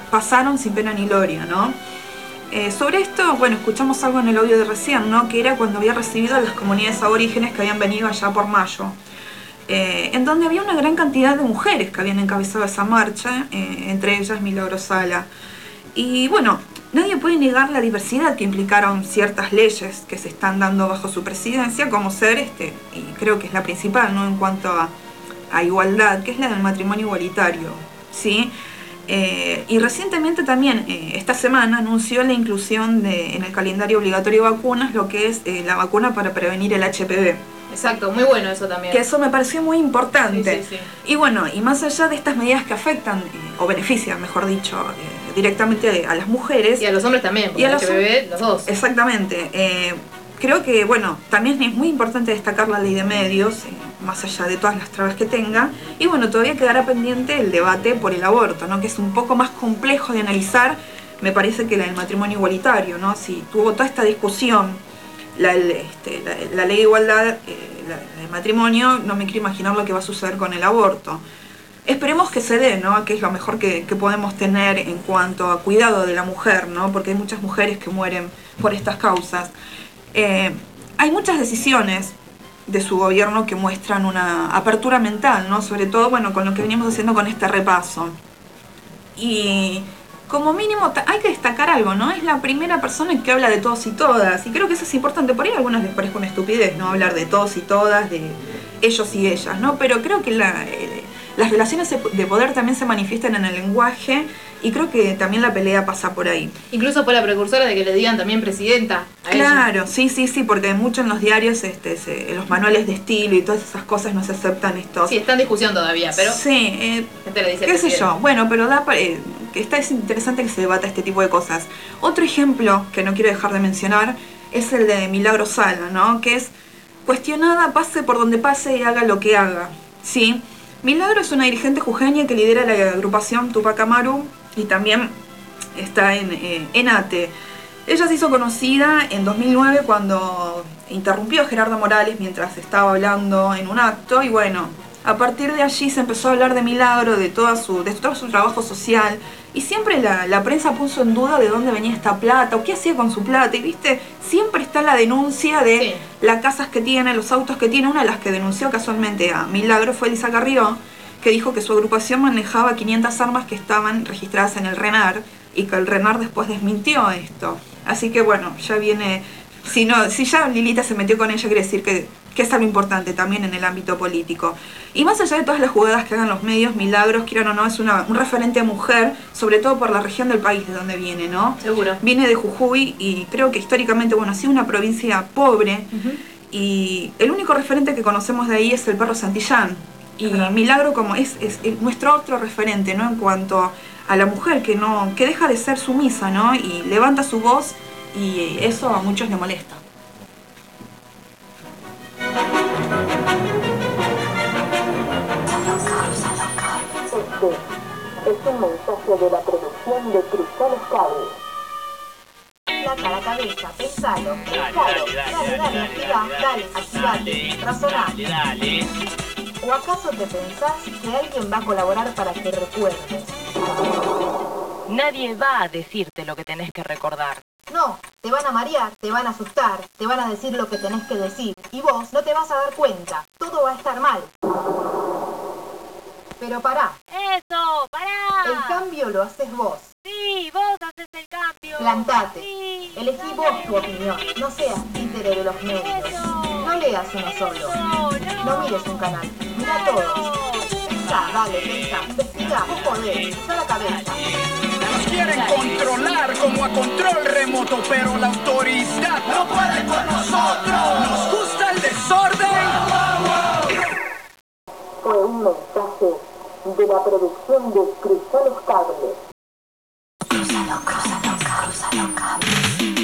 pasaron sin pena ni gloria, ¿no? Eh, sobre esto, bueno, escuchamos algo en el audio de recién, ¿no? Que era cuando había recibido a las comunidades aborígenes que habían venido allá por mayo, eh, en donde había una gran cantidad de mujeres que habían encabezado esa marcha, eh, entre ellas Milagro Sala. Y bueno, nadie puede negar la diversidad que implicaron ciertas leyes que se están dando bajo su presidencia, como ser, este, y creo que es la principal, ¿no? En cuanto a, a igualdad, que es la del matrimonio igualitario, ¿sí? Eh, y recientemente también, eh, esta semana, anunció la inclusión de, en el calendario obligatorio de vacunas, lo que es eh, la vacuna para prevenir el H P V. Exacto, muy bueno eso también. Que eso me pareció muy importante. Sí, sí, sí. Y bueno, y más allá de estas medidas que afectan, eh, o benefician, mejor dicho, eh, directamente a las mujeres. Y a los hombres también, porque y a el los, H P V, los dos. Exactamente. Eh, creo que, bueno, también es muy importante destacar la ley de medios, eh, más allá de todas las trabas que tenga. Y bueno, todavía quedará pendiente el debate por el aborto, ¿no? Que es un poco más complejo de analizar, me parece, que la del matrimonio igualitario, ¿no? Si tuvo toda esta discusión, la, este, la, la ley de igualdad, eh, la, el matrimonio, no me quiero imaginar lo que va a suceder con el aborto. Esperemos que se dé, ¿no? Que es lo mejor que, que podemos tener en cuanto a cuidado de la mujer, ¿no? Porque hay muchas mujeres que mueren por estas causas. Eh, hay muchas decisiones de su gobierno que muestran una apertura mental, ¿no? Sobre todo, bueno, con lo que venimos haciendo con este repaso. Y como mínimo hay que destacar algo, ¿no? Es la primera persona que habla de todos y todas, y creo que eso es importante. Por ahí a algunos les parece una estupidez, ¿no? Hablar de todos y todas, de ellos y ellas, ¿no? Pero creo que la, eh, las relaciones de poder también se manifiestan en el lenguaje, y creo que también la pelea pasa por ahí. Incluso fue la precursora de que le digan también presidenta a Claro, ella. sí, sí, sí, porque mucho en los diarios, este, se, en los manuales de estilo y todas esas cosas no se aceptan estos. Sí, está en discusión todavía, pero sí, eh, gente le dice qué sé presidenta. yo, bueno, pero da para, eh, que está, es interesante que se debata este tipo de cosas. Otro ejemplo que no quiero dejar de mencionar es el de Milagro Sala, ¿no? Que es cuestionada, pase por donde pase y haga lo que haga, ¿sí? Milagro es una dirigente jujeña que lidera la agrupación Tupac Amaru y también está en, eh, en ATE. Ella se hizo conocida en dos mil nueve cuando interrumpió a Gerardo Morales mientras estaba hablando en un acto, y bueno, a partir de allí se empezó a hablar de Milagro, de, toda su, de todo su trabajo social, y siempre la, la prensa puso en duda de dónde venía esta plata o qué hacía con su plata, y viste, siempre está la denuncia de sí. las casas que tiene, los autos que tiene. Una de las que denunció casualmente a Milagro fue Elisa Carrió, que dijo que su agrupación manejaba quinientas armas que estaban registradas en el RENAR, y que el RENAR después desmintió esto. Así que bueno, ya viene, si, no, si ya Lilita se metió con ella, quiere decir que, que es algo importante también en el ámbito político. Y más allá de todas las jugadas que hagan los medios, Milagros, quieran o no, es una, un referente a mujer, sobre todo por la región del país de donde viene, ¿no? Seguro. Viene de Jujuy, y creo que históricamente, bueno, ha sido una provincia pobre, uh-huh. y el único referente que conocemos de ahí es el perro Santillán. Y Milagro como es, es, es nuestro otro referente, ¿no? En cuanto a la mujer que no que deja de ser sumisa, ¿no? Y levanta su voz, y eso a muchos le molesta. Este es un mensaje de la producción de Cruzar los Cables. Placa la cabeza, pensalo, pensalo, dale, dale, activa, dale, activate, razoná. ¿O acaso te pensás que alguien va a colaborar para que recuerdes? Nadie va a decirte lo que tenés que recordar. No, te van a marear, te van a asustar, te van a decir lo que tenés que decir, y vos no te vas a dar cuenta, todo va a estar mal. Pero pará. ¡Eso! ¡Pará! El cambio lo haces vos. Sí, vos haces el cambio. Plantate. Sí, Elegí dale. vos tu opinión. No seas títere de los medios. Eso. No leas uno solo. No, no. No mires un canal. Mira todos. Pensá, dale, pensá. Investiga, vos podés. Usa la cabeza. Nos quieren controlar como a control remoto, pero la autoridad no puede con nosotros. Nos gusta el desorden. Fue un mensaje de la producción de Cruzar los Cables. Cruzalo, cruzalo, cruzalo, cables.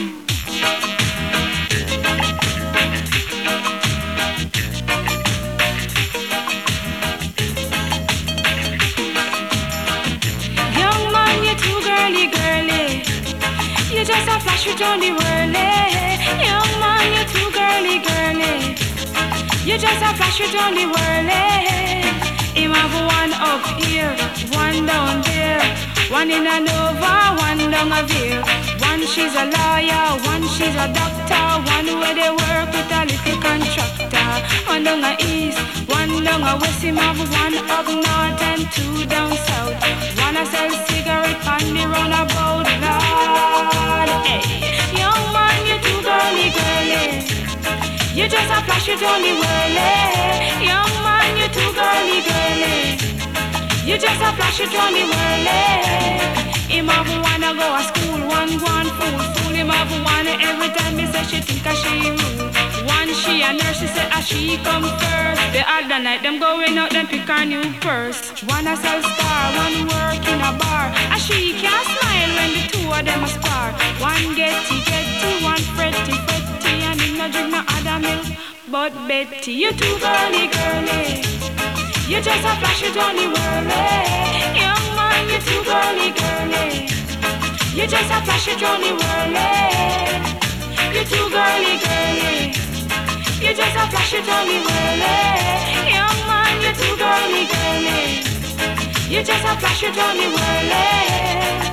Young man, you're too girly, girly. You just a flash with Johnny Whirly. Young man, you're too girly, girly. You just a flash with Johnny Whirly. Him have one up here, one down there. One in a Nova, one down a Veer. One she's a lawyer, one she's a doctor. One where they work with a little contractor. One down a East, one down a West. Him have one up north and two down south. One a sell cigarette on the roundabout. Lord, hey, young man, you too girly, girly. You just a flash it on the whirly. Young man, you too girly, girly. You just a flash it on the whirly. Him have wanna go to school, one one fool, fool. Him have wanna every time me say she think a she rude. One she a nurse, she say a she come first. The other night them going out, them pick her new purse. One a sell star, one work in a bar. A she can't smile when the two of them a spar. One getty getty, one fretty fretty, and him no drink no other milk but Betty. You too girly girly. You just a flash it on the whirly. Young man, you too girly, girly. You just a flash it on the whirly. You too girly, girly. You just a flash it on the whirly. Young man, you too girly, girly. You just a flash it on the whirly.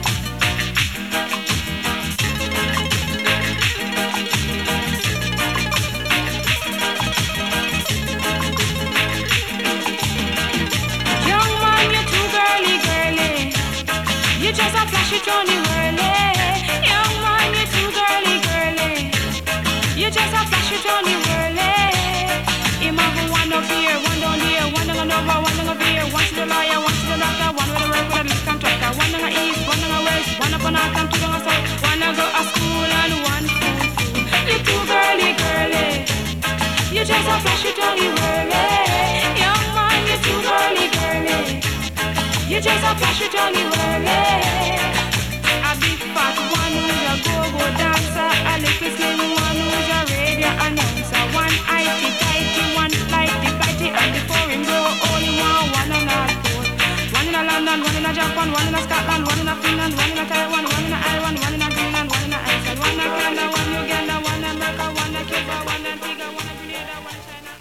You just a flash it on the whirly. Young man, you too girly, girly. You just a flash it on the whirly. Him have one up here, one down here, one down over, one down over here. One to the lawyer, one to the doctor, one with the work with a little contractor. One down the east, one down the west, one up on north and two down the south. One to go to school and one fool fool. You too girly, girly. You just a flash it on the whirly. Young man, you too girly, girly. You just a flash it on the whirly. A big fat one who's a go-go dancer. A little slim one who's a radio announcer. One itty-tighty, one flighty-flighty. And before him go, only one, one on North Pole. One in a London, one in a Japan, one in a Scotland, one in a Finland, one in a Taiwan, one in a Ireland, one in a Greenland, one in a Iceland, one in Canada, one in Uganda, one in America, one in Cuba, one in Antigua, one in Grenada, one in China.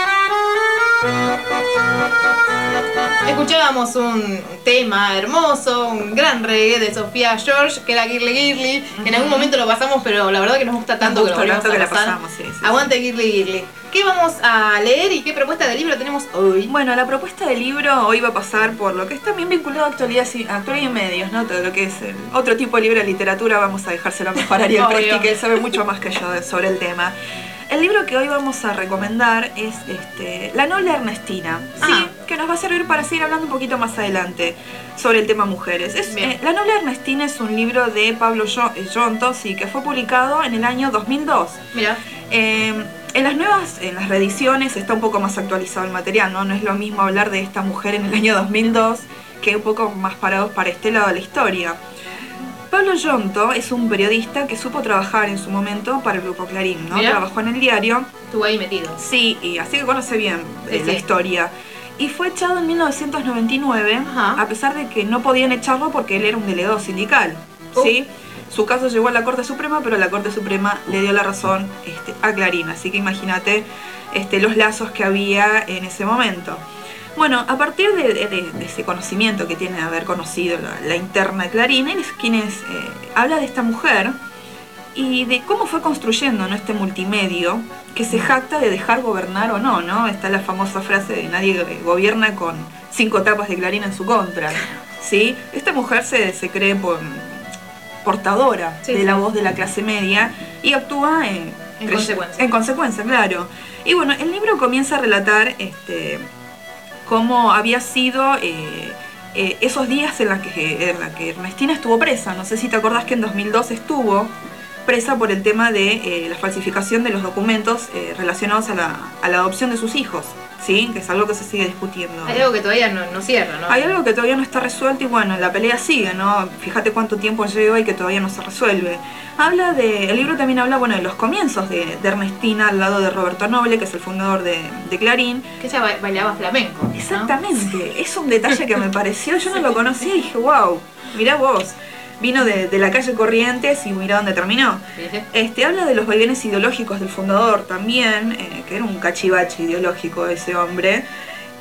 Escuchábamos un tema hermoso, un gran reggae de Sofía George, que era Girly Girly, que en algún momento lo pasamos, pero la verdad que nos gusta tanto nos que lo volvemos tanto a que la pasar. pasamos, sí, sí, Aguante Girly Girly. ¿Qué vamos a leer y qué propuesta de libro tenemos hoy? Bueno, la propuesta de libro hoy va a pasar por lo que está bien vinculado a actualidad, actualidad y medios, ¿no? Todo lo que es el otro tipo de libro de literatura, vamos a dejárselo mejor a Ariel Presti, que él sabe mucho más que yo sobre el tema. El libro que hoy vamos a recomendar es este, La noble Ernestina, ¿sí? Ah. Que nos va a servir para seguir hablando un poquito más adelante sobre el tema mujeres. Es, eh, La noble Ernestina es un libro de Pablo Yonto, sí, que fue publicado en el año dos mil dos. Mira. Eh, en las nuevas, en las reediciones está un poco más actualizado el material, ¿no? No es lo mismo hablar de esta mujer en el año dos mil dos que un poco más parados para este lado de la historia. Pablo Yonto es un periodista que supo trabajar en su momento para el Grupo Clarín, ¿no? Mirá. Trabajó en el diario. Estuvo ahí metido. Sí, y así que conoce bien sí, eh, sí. la historia. Y fue echado en mil novecientos noventa y nueve, Ajá. a pesar de que no podían echarlo porque él era un delegado sindical, uh. ¿sí? Su caso llegó a la Corte Suprema, pero la Corte Suprema le dio la razón este, a Clarín. Así que imagínate este, los lazos que había en ese momento. Bueno, a partir de, de, de ese conocimiento que tiene de haber conocido la, la interna de Clarín, él es quien es, eh, habla de esta mujer y de cómo fue construyendo, ¿no?, este multimedio que se jacta de dejar gobernar o no, ¿no? Está la famosa frase de nadie gobierna con cinco tapas de Clarín en su contra, ¿sí? Esta mujer se, se cree por, portadora sí, de sí. la voz de la clase media y actúa en, en consecuencia. En consecuencia, claro. Y bueno, el libro comienza a relatar este, cómo había sido eh, eh, esos días en los que, en la que Ernestina estuvo presa. No sé si te acordás que en dos mil dos estuvo presa por el tema de eh, la falsificación de los documentos eh, relacionados a la, a la adopción de sus hijos, ¿sí? Que es algo que se sigue discutiendo. Hay algo que todavía no, no cierra, ¿no? Hay algo que todavía no está resuelto y bueno, la pelea sigue, ¿no? Fíjate cuánto tiempo lleva y que todavía no se resuelve. Habla de, el libro también habla, bueno, de los comienzos de, de Ernestina al lado de Roberto Noble, que es el fundador de, de Clarín. Que ella bailaba flamenco, ¿no? Exactamente, es un detalle que me pareció, yo no lo conocía y dije, wow, mirá vos. Vino de, de la calle Corrientes y mirá dónde terminó. Este, habla de los vaivenes ideológicos del fundador también, eh, que era un cachivache ideológico ese hombre.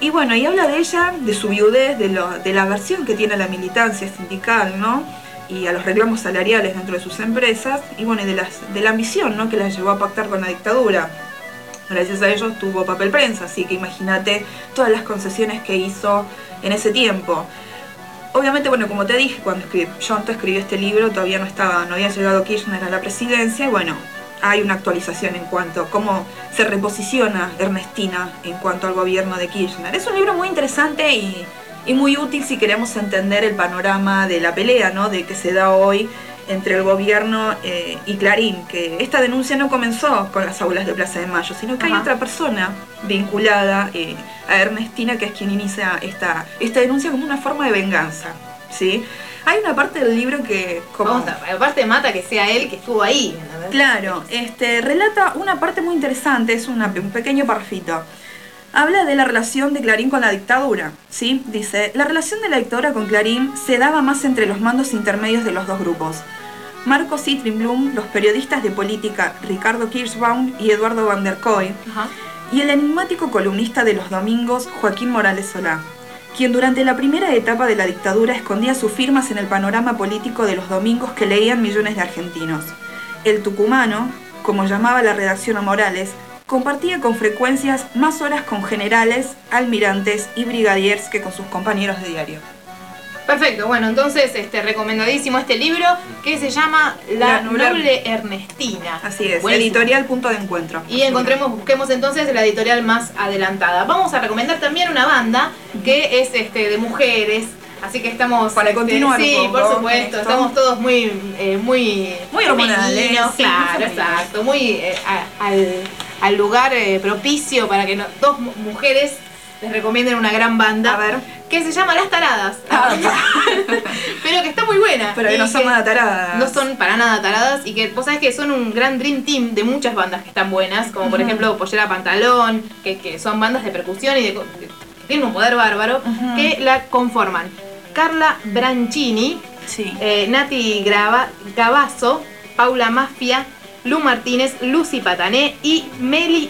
Y bueno, y habla de ella, de su viudez, de, lo, de la aversión que tiene a la militancia sindical, ¿no? Y a los reclamos salariales dentro de sus empresas, y bueno, y de, las, de la ambición, ¿no? Que la llevó a pactar con la dictadura. Gracias a ello tuvo papel prensa, así que imagínate todas las concesiones que hizo en ese tiempo. Obviamente, bueno, como te dije, cuando John escribió este libro todavía no estaba, no había llegado Kirchner a la presidencia, y bueno, hay una actualización en cuanto a cómo se reposiciona Ernestina en cuanto al gobierno de Kirchner. Es un libro muy interesante y, y muy útil si queremos entender el panorama de la pelea, ¿no? De que se da hoy entre el gobierno eh, y Clarín, que esta denuncia no comenzó con las aulas de Plaza de Mayo, sino que Ajá. hay otra persona vinculada eh, a Ernestina, que es quien inicia esta, esta denuncia como una forma de venganza, ¿sí? Hay una parte del libro que... Como, Vamos a, aparte mata que sea él que estuvo ahí, ¿no? Claro, este, relata una parte muy interesante, es una, un pequeño parrafito. Habla de la relación de Clarín con la dictadura, ¿sí? Dice, la relación de la dictadura con Clarín se daba más entre los mandos intermedios de los dos grupos. Marco Citrinblum, los periodistas de política Ricardo Kirschbaum y Eduardo van der Kooi, Ajá. y el enigmático columnista de los domingos Joaquín Morales Solá, quien durante la primera etapa de la dictadura escondía sus firmas en el panorama político de los domingos que leían millones de argentinos. El tucumano, como llamaba la redacción a Morales, compartía con frecuencias más horas con generales, almirantes y brigadiers que con sus compañeros de diario. Perfecto, bueno, entonces este recomendadísimo este libro que se llama La, la noble, noble Ernestina. Así es, buenísimo. Editorial Punto de Encuentro. Y encontremos, busquemos entonces la editorial más adelantada. Vamos a recomendar también una banda que es este de mujeres. Así que estamos... Para continuar Sí, un poco, por supuesto. Estamos todos muy... Eh, muy muy hormonales. Sí, claro, muy exacto. Muy eh, a, al, al lugar eh, propicio para que no, dos mujeres les recomienden una gran banda. A ver. Que se llama Las Taradas. Ah, pero que está muy buena. Pero que no son nada taradas. No son para nada taradas. Y que vos sabés que son un gran dream team de muchas bandas que están buenas. Como por uh-huh. ejemplo Pollera Pantalón. Que, que son bandas de percusión y de... que tienen un poder bárbaro. Uh-huh. Que la conforman Carla Branchini, sí. eh, Nati Grava, Gavazo, Paula Mafia, Lu Martínez, Lucy Patané y Meli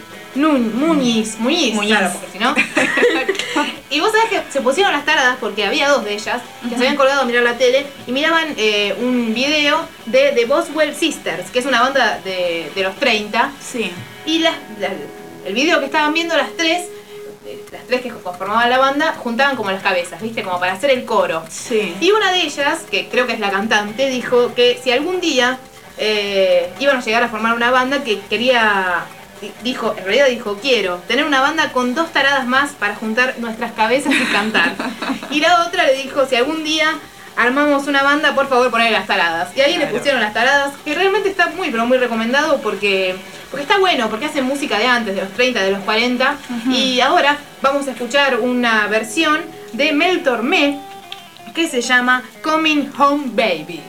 Nun, Muñiz, Muñiz, Muñiz, claro, porque si no. Y vos sabés que se pusieron las taradas porque había dos de ellas que uh-huh. se habían colgado a mirar la tele y miraban eh, un video de The Boswell Sisters, que es una banda de, de los treinta. Sí. Y las, la, el video que estaban viendo las tres, las tres que conformaban la banda, juntaban como las cabezas, ¿viste? Como para hacer el coro. Sí. Y una de ellas, que creo que es la cantante, dijo que si algún día eh, iban a llegar a formar una banda, que quería... Dijo, en realidad dijo, quiero tener una banda con dos taradas más para juntar nuestras cabezas y cantar. Y la otra le dijo, si algún día armamos una banda, por favor ponle las taradas. Y ahí claro. le pusieron las taradas, que realmente está muy, pero muy recomendado porque, porque está bueno, porque hacen música de antes, de los treinta, de los cuarenta. Uh-huh. Y ahora vamos a escuchar una versión de Mel Tormé que se llama Coming Home Baby.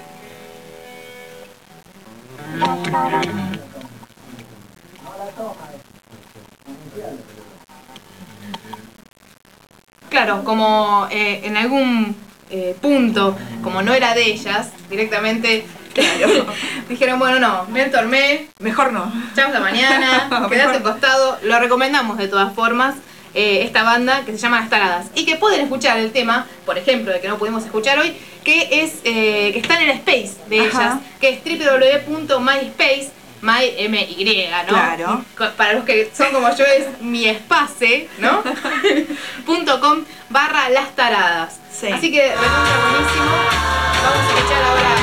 Claro, como eh, en algún eh, punto, como no era de ellas, directamente claro, dijeron, bueno, no, Mel Tormé, mejor no. Chau hasta mañana, quedate al costado. Lo recomendamos de todas formas, eh, esta banda que se llama Las Taradas. Y que pueden escuchar el tema, por ejemplo, de que no pudimos escuchar hoy, que es eh, que está en el space de Ajá. ellas, que es doble u doble u doble u punto myspace My M Y, ¿no? Claro. Para los que son como yo es mi espace, ¿no? .com barra Las Taradas. Sí. Así que recontra buenísimo. Vamos a escuchar ahora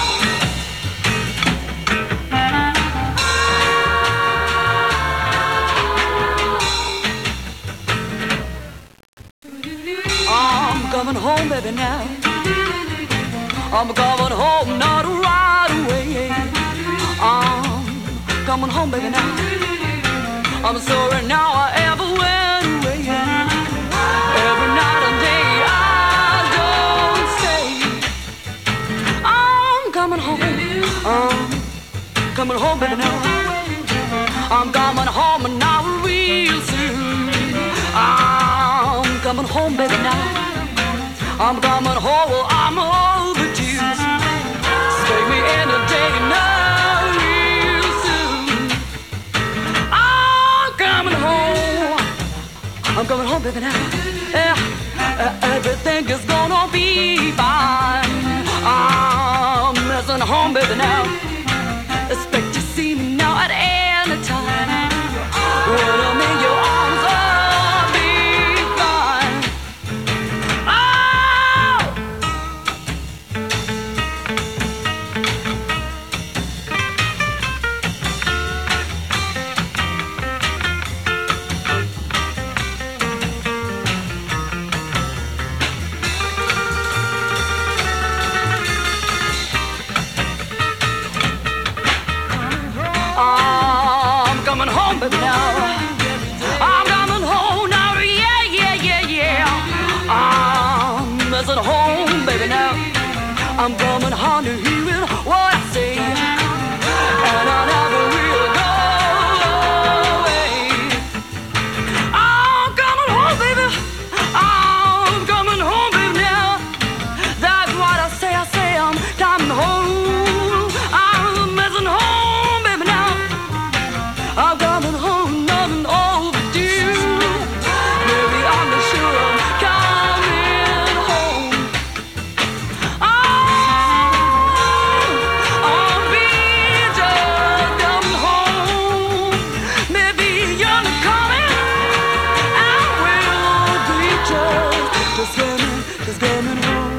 este. I'm coming home, baby, now. I'm coming home, not right away. I'm coming home, baby, now. I'm sorry now I ever went away. Every night and day I don't stay. I'm coming home. I'm coming home, baby, now. I'm coming home now real soon. I'm coming home, baby, now. I'm coming home, well, I'm overdue. Take me in a day now, real soon. I'm coming home. I'm coming home, baby, now. home, baby, now. Expect to see me now at any time. When I'm in your arms, I'll be fine. Oh! I'm coming home, baby, now. I'm coming home now, yeah, yeah, yeah, yeah. I'm missing home, baby, now. I'm coming home to hear what I say, and I never will go away. I'm coming home, baby. I'm coming home, baby, now. That's what I say, I say I'm coming home. I'm missing home, baby, now. I'm coming home, nothing overdue. Maybe I'm not sure I'm coming home. Oh, I'll be just coming home. Maybe you're not coming. I will be just, just coming, just coming home.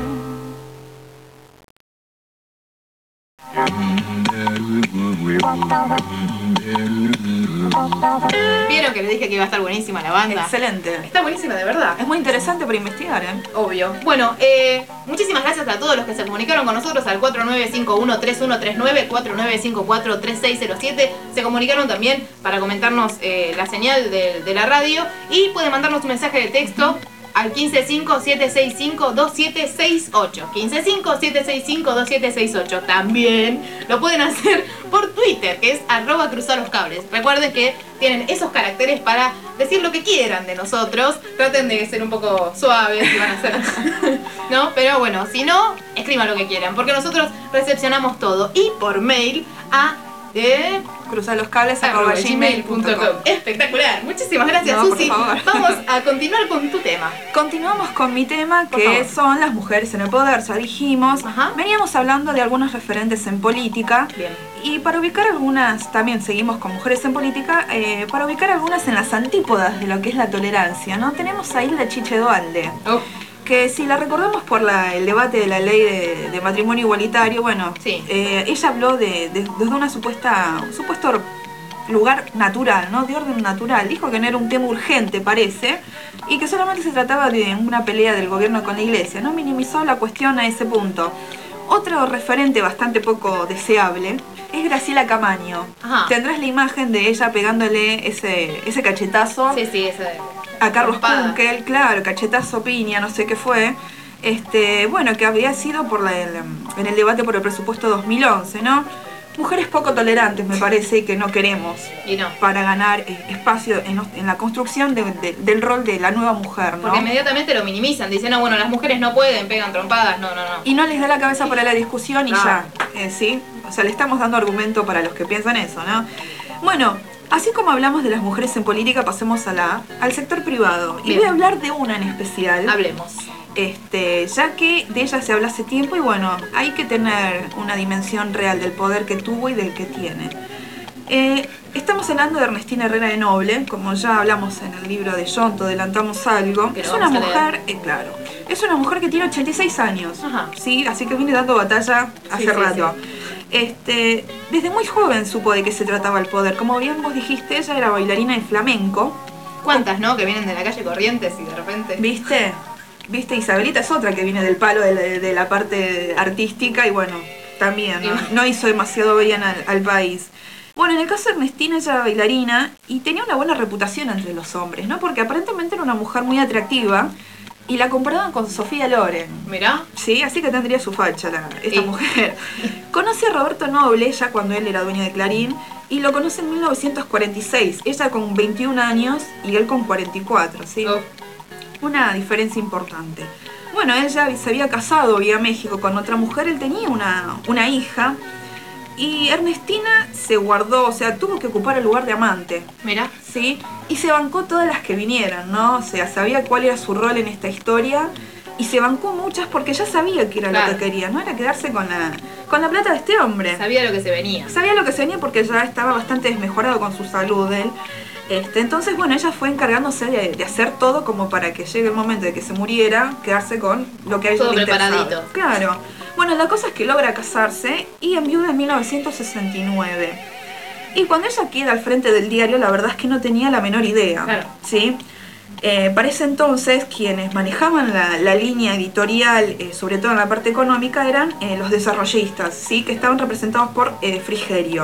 Vieron que les dije que iba a estar buenísima la banda. Excelente. Está buenísima de verdad. Es muy interesante para investigar, ¿eh? Obvio. Bueno, eh, muchísimas gracias a todos los que se comunicaron con nosotros al cuatro nueve cinco uno tres uno tres nueve, cuatro nueve cinco cuatro tres seis cero siete. Se comunicaron también para comentarnos eh, la señal de, de la radio. Y pueden mandarnos un mensaje de texto al quince cinco siete seis cinco dos siete seis ocho. quince cinco siete seis cinco dos siete seis ocho. También lo pueden hacer por Twitter, que es arroba cruzar los cables. Recuerden que tienen esos caracteres para decir lo que quieran de nosotros. Traten de ser un poco suaves si van a hacer, ¿no? Pero bueno, si no, escriban lo que quieran, porque nosotros recepcionamos todo. Y por mail a de cruzarloscables arroba gmail punto com. Espectacular, muchísimas gracias, No, Susi. por favor. Vamos a continuar con tu tema. Continuamos con mi tema, Por que favor. son las mujeres en el poder. Ya dijimos, Ajá. veníamos hablando de algunos referentes en política. Bien. Y para ubicar algunas, también seguimos con mujeres en política, eh, para ubicar algunas en las antípodas de lo que es la tolerancia, ¿no? Tenemos ahí la Chiche Dualde. Oh. Que si la recordamos por la, el debate de la ley de, de matrimonio igualitario, bueno, Sí. eh, ella habló de, de- desde una supuesta, un supuesto lugar natural, ¿no? De orden natural. Dijo que no era un tema urgente, parece, y que solamente se trataba de una pelea del gobierno con la iglesia, ¿no? Minimizó la cuestión a ese punto. Otro referente bastante poco deseable es Graciela Camaño. Ajá. Tendrás la imagen de ella pegándole ese, ese cachetazo Sí, sí, ese. a Carlos Trompada. Kunkel, claro, cachetazo, piña, no sé qué fue. Este, bueno, que había sido por la, el, en el debate por el presupuesto dos mil once, ¿no? Mujeres poco tolerantes, me parece, y que no queremos Y no. para ganar eh, espacio en, en la construcción de- de- del rol de la nueva mujer, ¿no? Porque inmediatamente lo minimizan, dicen, no, bueno, las mujeres no pueden, pegan trompadas, no, no, no. Y no les da la cabeza para la discusión y No. ya, eh, ¿sí? O sea, le estamos dando argumento para los que piensan eso, ¿no? Bueno, así como hablamos de las mujeres en política, pasemos a la, al sector privado. Y Bien. voy a hablar de una en especial. Hablemos. Este, ya que de ella se habla hace tiempo y bueno, hay que tener una dimensión real del poder que tuvo y del que tiene. Eh, estamos hablando de Ernestina Herrera de Noble, como ya hablamos en el libro de Yonto, adelantamos algo. Que Es lo una vamos a mujer, eh, claro, es una mujer que tiene ochenta y seis años, Ajá. ¿sí? Así que viene dando batalla hace Sí, sí, rato. Este, desde muy joven supo de qué se trataba el poder. Como bien vos dijiste, ella era bailarina de flamenco. ¿Cuántas, no? Que vienen de la calle Corrientes y de repente. ¿Viste? ¿Viste? Isabelita es otra que viene del palo de la, de la parte artística y bueno, también no, no hizo demasiado bien al, al país. Bueno, en el caso de Ernestina, ella era bailarina y tenía una buena reputación entre los hombres, ¿no? Porque aparentemente era una mujer muy atractiva y la comparaban con Sofía Loren. Mirá. Sí, así que tendría su facha la, esta Sí. mujer. Conoce a Roberto Noble ya cuando él era dueño de Clarín y lo conoce en mil novecientos cuarenta y seis. Ella con veintiún años y él con cuarenta y cuatro, ¿sí? Oh. Una diferencia importante. Bueno, él ya se había casado vía México con otra mujer, él tenía una, una hija y Ernestina se guardó, o sea, tuvo que ocupar el lugar de amante. Mirá. ¿Sí? Y se bancó todas las que vinieran, ¿no? O sea, sabía cuál era su rol en esta historia y se bancó muchas porque ya sabía que era Claro. lo que quería, ¿no? Era quedarse con la, con la plata de este hombre. Sabía lo que se venía. Sabía lo que se venía porque ya estaba bastante desmejorado con su salud él. Este, entonces, bueno, ella fue encargándose de, de hacer todo como para que llegue el momento de que se muriera, quedarse con lo que a ella Todo le interesaba. preparadito. Claro. Bueno, la cosa es que logra casarse y enviuda en mil novecientos sesenta y nueve. Y cuando ella queda al frente del diario, la verdad es que no tenía la menor idea. Claro. ¿Sí? Eh, para ese entonces, quienes manejaban la, la línea editorial, eh, sobre todo en la parte económica, eran eh, los desarrollistas, ¿sí? Que estaban representados por eh, Frigerio.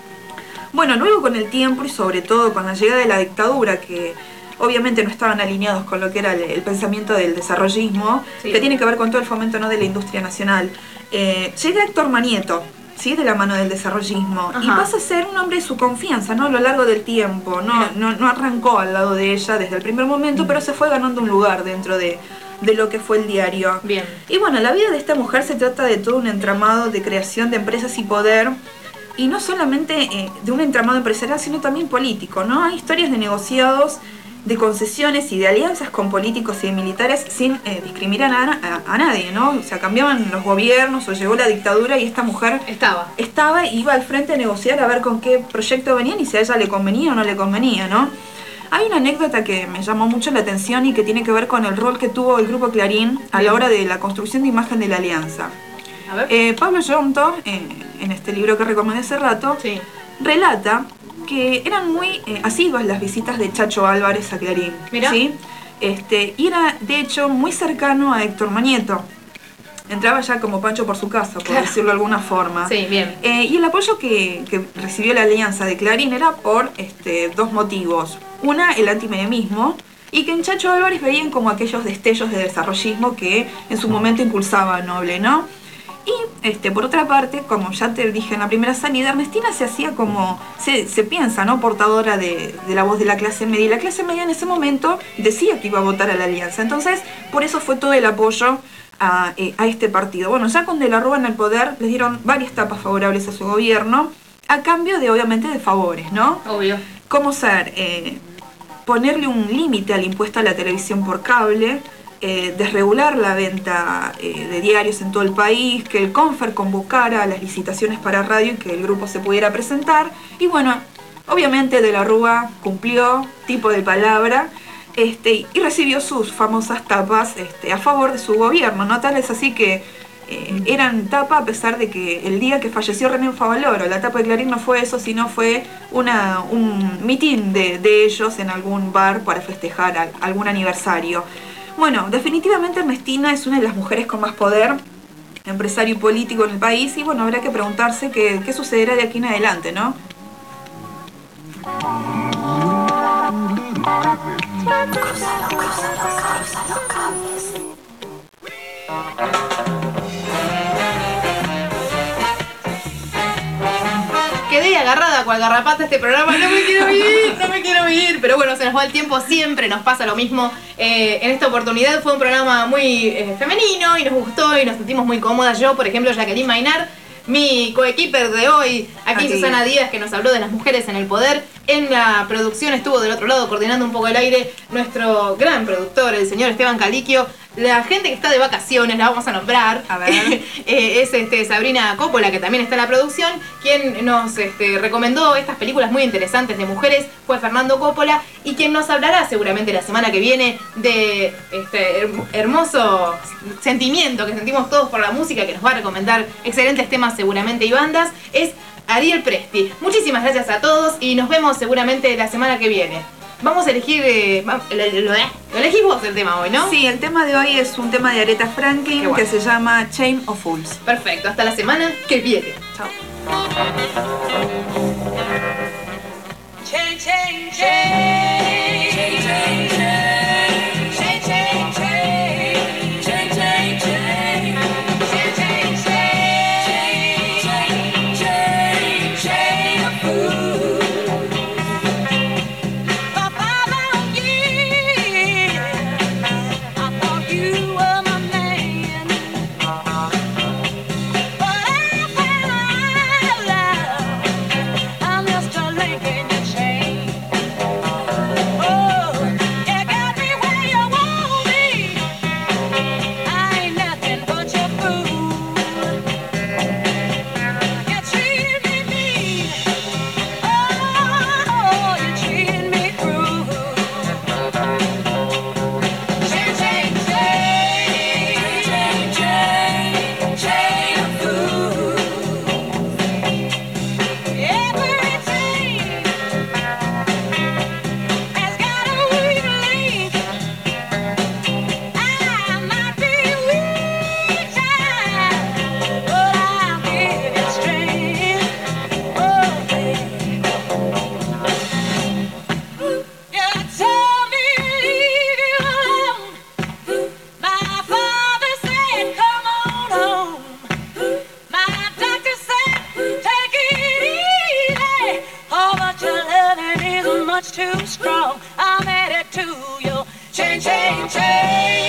Bueno, luego con el tiempo y sobre todo con la llegada de la dictadura, que obviamente no estaban alineados con lo que era el, el pensamiento del desarrollismo, Sí. que tiene que ver con todo el fomento, ¿no?, de la industria nacional, eh, llega Héctor Manieto, ¿sí?, de la mano del desarrollismo, y Ajá. pasa a ser un hombre de su confianza, ¿no?, a lo largo del tiempo. No, no, no arrancó al lado de ella desde el primer momento, pero se fue ganando un lugar dentro de, de lo que fue el diario. Bien. Y bueno, la vida de esta mujer se trata de todo un entramado de creación de empresas y poder, y no solamente eh, de un entramado empresarial, sino también político, ¿no? Hay historias de negociados, de concesiones y de alianzas con políticos y militares sin eh, discriminar a, a, a nadie, ¿no? O sea, cambiaban los gobiernos o llegó la dictadura y esta mujer Estaba. estaba y iba al frente a negociar a ver con qué proyecto venían y si a ella le convenía o no le convenía, ¿no? Hay una anécdota que me llamó mucho la atención y que tiene que ver con el rol que tuvo el Grupo Clarín a la hora de la construcción de imagen de la alianza. A ver. Eh, Pablo Yonto, eh, en este libro que recomendé hace rato, Sí. relata que eran muy eh, asiduas las visitas de Chacho Álvarez a Clarín. Mirá. ¿Sí? Este, y era, de hecho, muy cercano a Héctor Manieto. Entraba ya como Pancho por su casa, por Claro. decirlo de alguna forma. Sí, bien. Eh, y el apoyo que, que recibió la alianza de Clarín era por este, dos motivos. Una, el antimenemismo, y que en Chacho Álvarez veían como aquellos destellos de desarrollismo que en su momento impulsaba Noble, ¿no? Y este, por otra parte, como ya te dije en la primera salida, Ernestina se hacía como, se, se piensa, ¿no?, portadora de, de la voz de la clase media. Y la clase media en ese momento decía que iba a votar a la alianza. Entonces, por eso fue todo el apoyo a, eh, a este partido. Bueno, ya con De la Rúa en el poder, les dieron varias tapas favorables a su gobierno, a cambio de, obviamente, de favores, ¿no? Obvio. Como ser, eh, ponerle un límite al impuesto a la televisión por cable, eh, desregular la venta eh, de diarios en todo el país, que el Confer convocara las licitaciones para radio y que el grupo se pudiera presentar. Y bueno, obviamente De la Rúa cumplió, tipo de palabra, este, y recibió sus famosas tapas este, a favor de su gobierno, ¿no? Tal es así que eh, eran tapa a pesar de que el día que falleció René Favaloro, la tapa de Clarín no fue eso, sino fue una, un mitin de, de ellos en algún bar para festejar a, algún aniversario. Bueno, definitivamente Ernestina es una de las mujeres con más poder, empresario y político en el país, y bueno, habrá que preguntarse qué, qué sucederá de aquí en adelante, ¿no? Cruzalo, cruzalo, cruzalo cables. Quedé agarrada cual garrapata este programa, no me quiero ir, no me quiero ir. Pero bueno, se nos va el tiempo, siempre nos pasa lo mismo. Eh, en esta oportunidad fue un programa muy eh, femenino y nos gustó y nos sentimos muy cómodas. Yo, por ejemplo, Jacqueline Mainar, mi coequiper de hoy, aquí Aquí. Susana Díaz, que nos habló de las mujeres en el poder. En la producción estuvo del otro lado coordinando un poco el aire nuestro gran productor, el señor Esteban Caliquio. La gente que está de vacaciones, la vamos a nombrar, A ver. eh, es este, Sabrina Coppola, que también está en la producción. Quien nos este, recomendó estas películas muy interesantes de mujeres fue Fernando Coppola, y quien nos hablará seguramente la semana que viene de este her- hermoso sentimiento que sentimos todos por la música, que nos va a recomendar excelentes temas seguramente y bandas, es Ariel Presti. Muchísimas gracias a todos y nos vemos seguramente la semana que viene. Vamos a elegir, eh, va- lo, lo- lo elegís vos el tema hoy, ¿no? Sí, el tema de hoy es un tema de Aretha Franklin Qué bueno. que se llama Chain of Fools. Perfecto, hasta la semana que viene. Chao. Chain, chain, chain. Chain, chain, chain. Chain, chain, chain. Chain, chain, chain. Chain, chain, chain. Chain, chain, chain of fools. For five long years, I thought you were my man. But I found out I'm just a link in your chain. much too strong. I'm headed to you. Change, change, change.